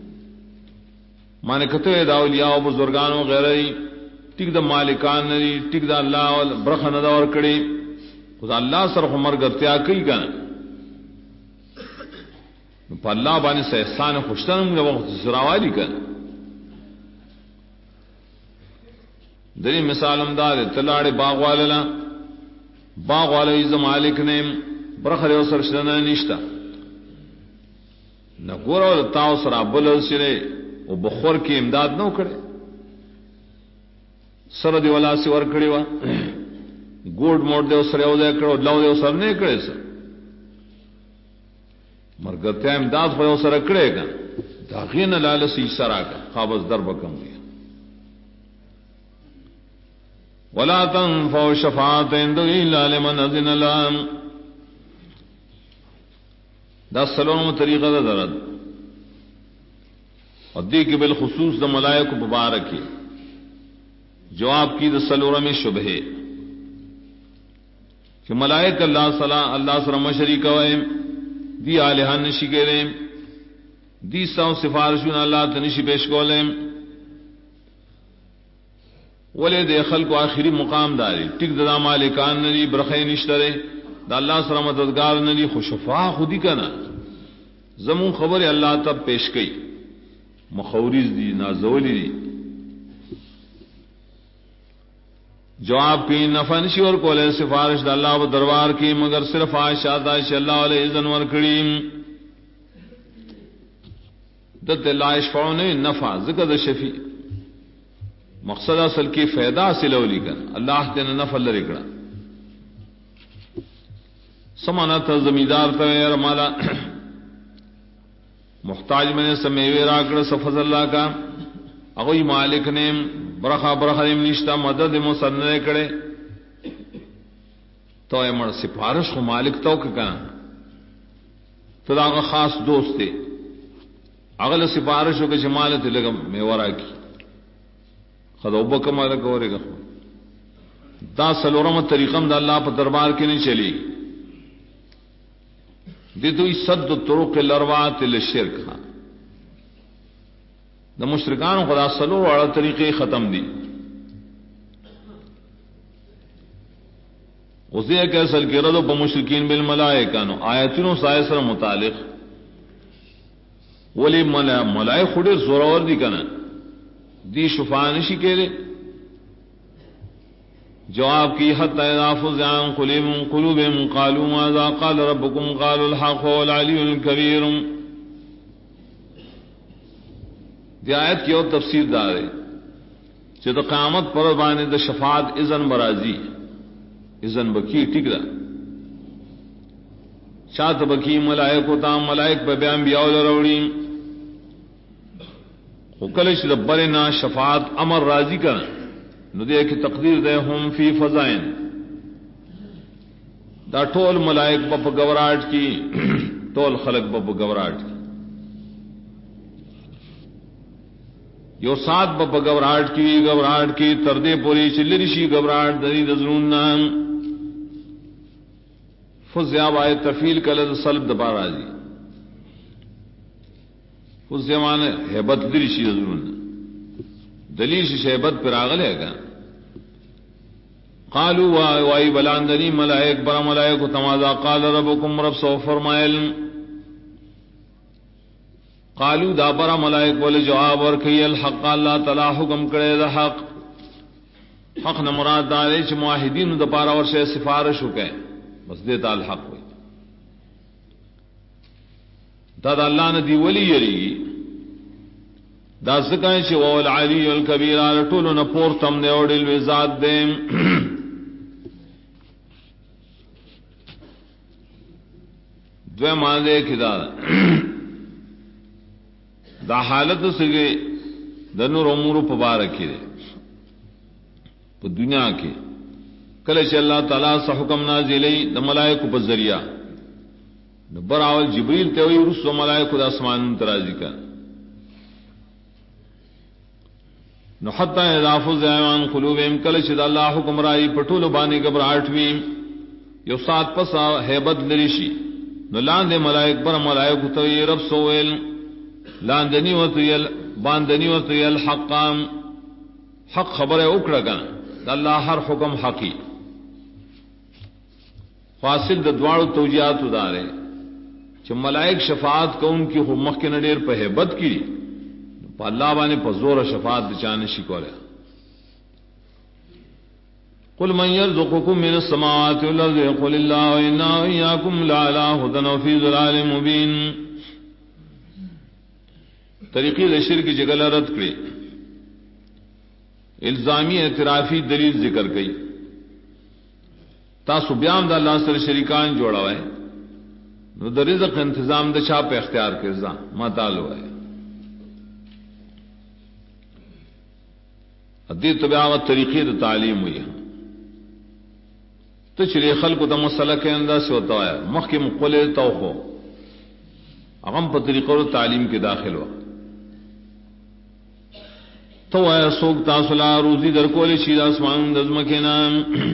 مانے کہتے دا اولیاء و بزرگان وغیرہ ٹک دا مالکان نری ٹک دا اللہ برخ ندور کڑی خدا اللہ سر مرگرتے آ کئی کنا پا اللہ بانے سے احسان خوشتن مجھے وقت سراوالی کنا. دری مثال امداد تلاڑے باغ والا باغ والا عز مالک نے برخر سرشنا نشتا نہ گورا تاؤ سرا بل سرے وہ بخور کی امداد نہ کرے سر دی والا سے ور کڑی وا گوڈ موڑ دے سر دے کرو لو دے سر نہیں کرے سر مرگتیا امداد ہو سر کڑے گا داغین لالسی سرا کا قابض در بکم گیا. ولا تنفع شفاعت عند الا لمن اذن له، دا سلام طریقہ دا درد اور دی کے بالخصوص دا ملائک مبارکی جواب کی دا سلورہ میں شبہ کہ ملائک اللہ سلام شریک ہوئے دی آلہان نشی کے رہے دی ساؤ سفارشون اللہ تنشی پیش کولے ولے دے خلق کو آخری مقام داری ٹک دا مالکان نری برخے نشترے دا اللہ سر مددگار نری خوشفا خودی کنا زمون خبر اللہ تب پیش کئی مخوریز دی نازولی دی جواب کی نفع نشی اور کولے سفارش دا اللہ و دربار کی مگر صرف آشاد آش اللہ علیہ اذن ورکڑیم دت لا یشفعون نفع ذکر دا شفیع مقصد اصل کی فائدہ حاصل ہولی کر اللہ تینا نفع اللہ رکڑا سمانا تا زمیندار تا یار مالا محتاج میں نے سمیوے راکڑ سفز اللہ کا اگوی مالک نے برخا نیم نشتا مدد مسننے کڑے تو امر سفارش کو مالک تو کنا تو دا خاص دوست دے اگل سفارش ہو کے جمالت لگا میورا کی خدا اوبا کمالا کورے گا دا سلورم طریقم دا اللہ پر دربار کی نہیں چلی دی تو صد طرق الاربعۃ للشرک دا مشرکان خدا سلو والا طریقے ختم دی اسے کہ اصل کے ردو بمشرکین بالملائکہ نو آیتونو سائسر متعلق ولی ملائک خودے زورور دی کنا دی شفانشی کے لئے جواب کی حتی اذا فزع عن قلوبهم قالوا ماذا قال ربكم قالوا الحق والعلی الکبیر دی آیت کی اور تفسیر دارے چھتا قیامت پر بانے دا شفاعت اذن برازی اذن بکی ٹک دا شاعت بکی ملائک ہوتا ملائک پہ بیان بیاؤ لروڑی وکلش ربرنا شفاعت امر راضی کرنا نو دے کی تقدیر دے ہم فی فضائن دا ٹول ملائک بپ گوراٹ کی ٹول خلق بپ گوراٹ کی یو سات بپ گوراٹ کی تردے پوری چلرشی گوراٹ دری دزرون نام فزیاب آئے تفیل کلد سلب دبا راضی فزیمان حیبت درشی دزرون دلیش شہبت پر آگل ہے گا قالوا وائی بلاندنی ملائک برا ملائک تماذا قال ربکم رب سو فرمائل قالوا دا برا ملائک بول جواب اور کئی الحق اللہ تعالی حکم کرے دا حق نہ مراد دارے چ معاہدین دا پارا اور سے سفارش ہو گئے بس دیتا الحق ہوئی دا اللہ نے دی ولی یری دا سکائیں چھ وہ العلی الکبیر ٹولو نہ پورتم دے اوڑل وزاد دے دوے مان دے کہ دا حالت سگے دنور امور پبارکی دے پا دنیا کے کلچ اللہ تعالیٰ سا حکم نازلی دا ملائکو پا ذریعہ براول جبریل تیوئی رسو ملائکو دا اسمان ترازی کا نو حتی اذا فزع عن قلوبهم کلچ دا اللہ حکم رائی پٹول بانے گبراٹوی یو سات پسا حیبت لرشی نو لاندے ملائک بر ملائکو توئی رب سویل لاندنی باندنی وطیل حقام حق خبر اکڑا کنا اللہ ہر حکم حقی فاصل د دوارو توجیات دارے چھ ملائک شفاعت کو ان کی حمق کے نڈیر پہ حیبت کی پا اللہ بانے پا زور شفاعت بچانے شکولے قل من يرزقكم من السماوات والارض قل اللہ وإنا وإياكم لعلى هدى وفي ضلال مبين طریقی دا شرک جگل رد کرے الزامی اعترافی دلیل ذکر کئی تاسو بیام دا اللہ سر شریکان جوڑا ہوئے نو دا رزق انتظام دا چاپ اختیار کرزا ما تعالو ہے ادی طبیعت طریقی دا تعلیم ہوئی تو چلی خلق دا مسئلہ کے اندر سے ہوتا ہے مخی مقبل توخو اغم پا طریقہ تعلیم کے داخل ہوا تو آیا سوک تاسلا روزی در کولی شید آسمان دزم کے نام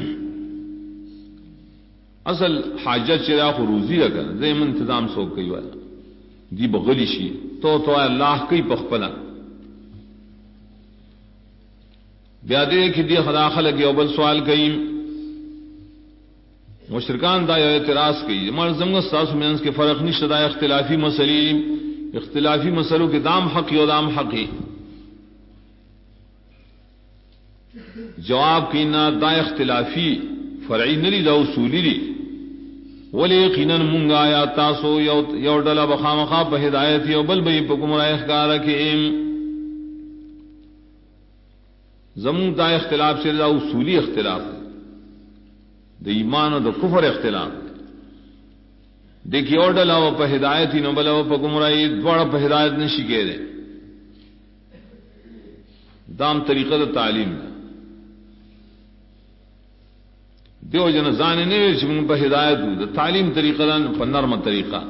اصل حاجت چرا خو روزی رکھا زیم انتظام سوک کئی والا دی بغلی شی تو آیا اللہ کئی پخپلا بیادے کی دی خدا خلق یوبل سوال کئی مشرکان دا یا اعتراض کئی مر زمگا ستاسو مینس کے فرق نشت دا اختلافی مسئلوں کے دام حق یو دام حقی جواب کی نا دا اختلافی فرعی نری دا اصولی دی ولی یقینا منگا یا تاسو یو ڈلا بخامخا پا ہدایت یو بل بئی پا گمراہ اخکارا کے زمون دا اختلاف سے دا اصولی اختلاف دا ایمان و دا کفر اختلاف دیکھی اور ڈلا و پا ہدایت نو بلا و پا گمراہی دوڑا پا ہدایت نشی کے دے دام طریقہ دا تعلیم دا دیو جن زانے نہیں چمن پہ ہدایت دا تعلیم طریقہ دا پا نرم طریقہ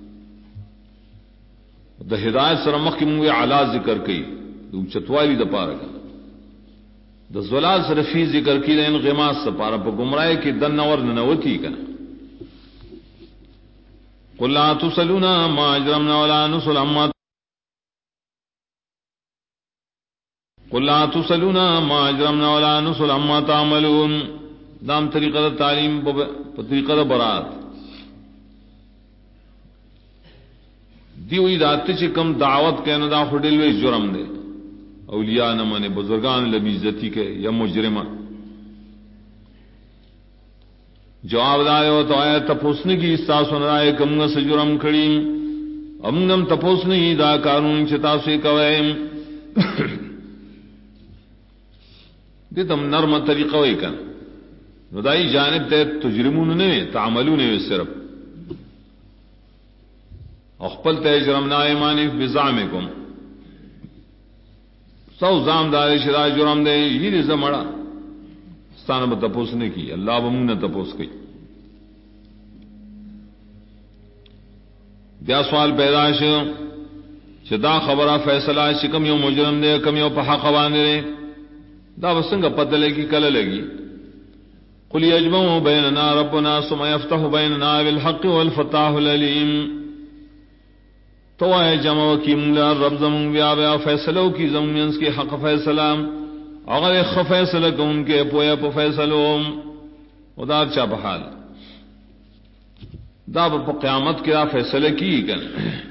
دا ہدایت سر مخی منگوی علا ذکر کئی دا چتوالی دا پارا کا دا زلال سر فی ذکر کی دا انغماس سا پارا پا گمراہ کی دن نور ننوتی کا قل لا تسألون ما أجرمنا ولا نسأل عما قل لا تسألون ما أجرمنا ولا نسأل عما تعملون. دام طریقہ تعلیم طریقہ برات دیوئی رات کم دعوت کہنا دا خڈل وی جرم دے اولیاء نہ مانے بزرگان لبی عزتی کے یا مجرمہ جواب دائے ہو تو آیا تپوسنے کی اس تاسو نرائے کمگا سے جرم کھڑی امنگم تپوسنے ہی دا قانون چتا سے کوئے دی تم نرم طریقہ ہوئی کن ندائی جانب تے تجرمون نے تعملون نے صرف اخپل تے جرمنا ایمانی بزعمکم سو زام دار شرا جرم دے یہ رزا مڑا ستانہ با تپوس نے کی اللہ بمون نے تپوس کی. بیا سوال پیدا شو چدا خبرہ فیصلہ شکم یو مجرم دے کم یو پہا قوان دے دا بسنگا پتہ لگی کل لگی. قل یجمع بیننا ربنا ثم یفتح بیننا بالحق والفتاح العلیم. تو آئے جمع کی ملا رب زمون بیا بیا فیصلوں کی زمینس کی حق فیصلہ اگر خ فیصلہ کو ان کے پویا پو فیصلوں ادار چا بحال دا پا قیامت کیا فیصلہ کی کن.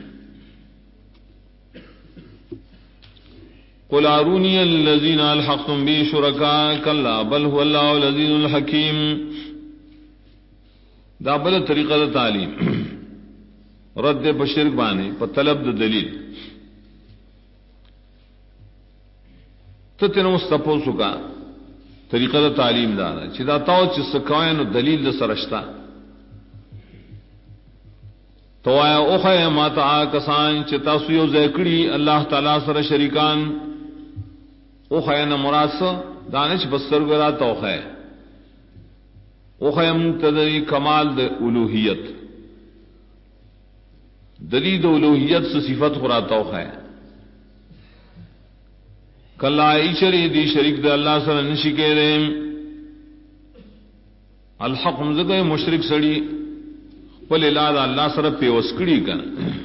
قل ارونی الذین الحقتم بی شرکاء کلا بل هو اللہ العزیز الحکیم. دا بل طریقہ دا تعلیم رد بشرک بانے پا طلب دا دلیل تو تینو مستپو سکا طریقہ دا تعلیم دانا چی دا تاو چی سکوائن دلیل دا سرشتا تو آیا اوخی ماتا آکسان چی تاسویو زیکڑی اللہ تعالیٰ سر شریکان اوخی نمراس دانش بستر گرا توخی اوخی مقتدی کمال دا الوحیت دلید الوحیت سے صفت خراتو ہے کلا ایشری دی شریک دے اللہ سر نشکے دے الحق مزگے مشرک سڑی پل الاد اللہ سر پیوسکڑی کن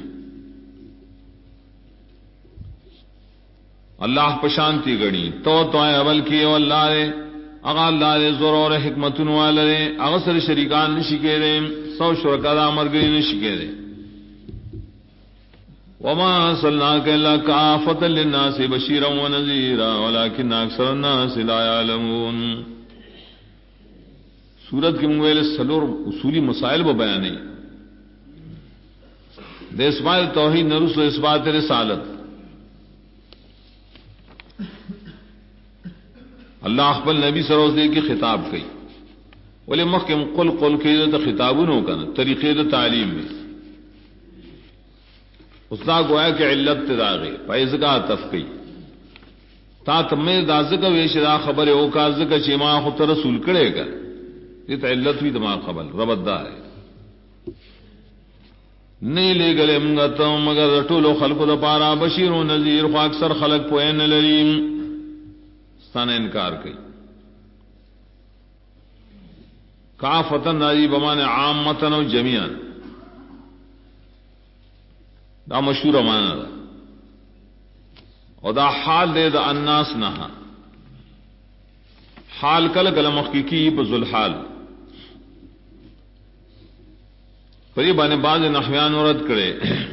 اللہ پشانتی گڑی تو آئے اول کی اللہ رے اغا اللہ رے زور اور حکمتن والے اغسر شریکان نشکے دے سو شرکا دا مرگری نشکے دے. وما ارسلناک الا کافۃ للناس بشیرا ونذیرا ولکن اکثر الناس لا يعلمون. سورت کے منگویل سلور اصولی مسائل وہ بیانے دے اسبات توحید نرس و اسبات رسالت. اللہ اخبر نبی سروز دے کی خطاب کی ولی محکم قل کی خطابوں کا طریقے تعلیم میں اسنا گویا کہ علت تداغے پیزگا تفقی تا تمہیں دازگا ویشدا خبر او کا زگا چیما خود رسول کرے گا یہ تو علت بھی دماغ خبر ربدا ہے نہیں لے گلے منگا تم مگر رٹولو خلق دا پارا بشیر و نذیر خو اکثر خلق پوین لریم ستانا انکار کی. کافتن نازی بمان عامتن و جمیعن دا مشہور مانا دا اور دا حال دے دا الناس نہا حال کل کل مخیکی بذل حال پری بانے بعض نحویان ورد کرے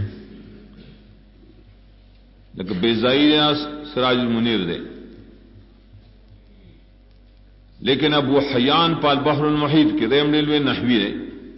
لیکن بیزائی دے سراج المنیر دے لیکن ابو حیان پال بحر المحیط کے دیم ڈیلوے نحوی دے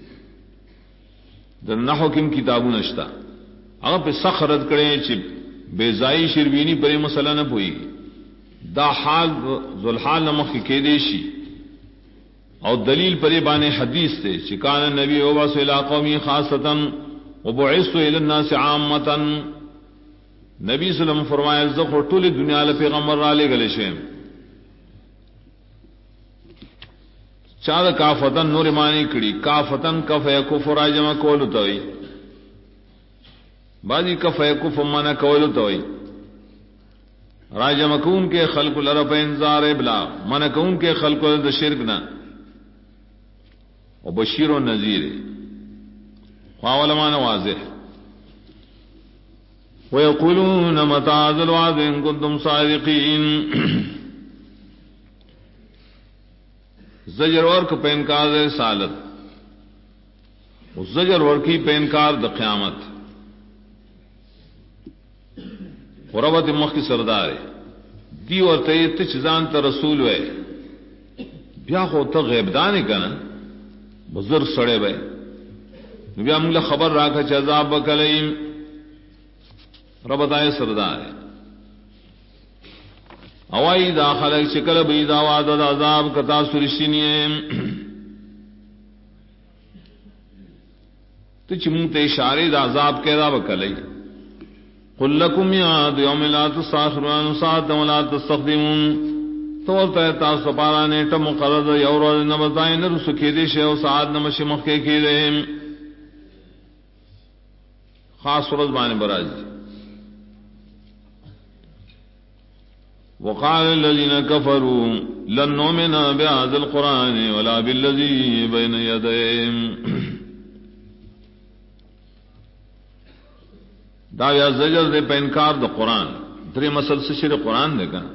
در نحو کم کتابوں نشتا اگر پہ سخ رد کرے چپ بیزائی شربینی پرے مسئلہ نہ پوئی دا حال ذوالحال نمخ کے دیشی اور دلیل پرے بانے حدیث سے چکان نبی وبعث الی قومی خاصتا وبعثت الی الناس عامتا. نبی صلی اللہ علیہ وسلم فرمایا زخر طول دنیا لپیغمبر را لے گلے شیم چاہ کافتن نور مانی کڑی کافتن کف کفر جمع کولو توئی بعضی کف کف مانا کولو توئی راجم کون کے خلق لرب انذار ابلاغ من کون کے خلق لرب شرک نہ و بشیر و نذیر فاولمان واضح ويقولون متى هذا الوعد إن كنتم صادقين زجر ورک پہ انکار رسالت زجر ورکی پہ انکار د قیامت وربت مخ کی سردار دی اور تے چیزان تا رسول وے بیا خو تا غیب دانے کنا بزرگ سڑے بے بیا منگل خبر راکھا چھ عذاب بکلیم ربط آئے سردار اوائی دا خلق شکل بید آواد دا عذاب کتا سرشنیم تو چمونتے اشارے دا عذاب کہدا بکلی قل لکم یاد یوم لا تستاخرون ساعتا ولا تستقدمون طور تیتا سپارا نیٹا مقرد یورو نبزائن رسکی دیشے و ساعت نمشی مخی کی دیم خاص ورد بانے برازی وقال الذين كفروا لن نؤمن بهذا القرآن ولا بالذي بين يديه دا یا زجر دے پہ انکار دا قرآن دری مسل سے شر قرآن دے گا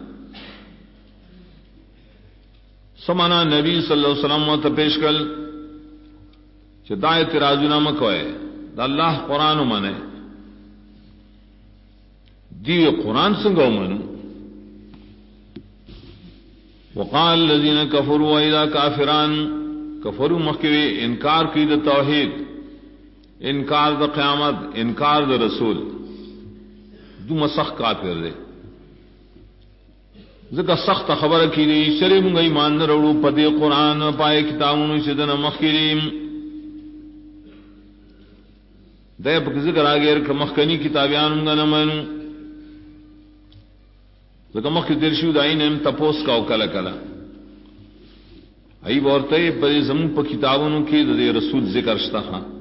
سمانا نبی صلی اللہ علیہ وسلم تا پیش کل چھ دا اعتراض نہ کوئے دا اللہ قرآن مانے دی قرآن سنگو منو وقال الذين كفروا واذا كافرون كفروا مخوی انکار کی د توحید انکار د قیامت انکار د رسول دو مسخ کافر دے ذکر سخت خبر کی دی شرم گئی مان روڑو پدی قرآن پائے کتابوں شدن مخکریم دے پک ذکر آگے رکھ مخکنی کتابیان گا نمانو ذکر مخ درشو دائن ہم تپوس کا کلا کلا ای بورتے پر زمون پا کتابوں کی دے رسول ذکر شتا ہاں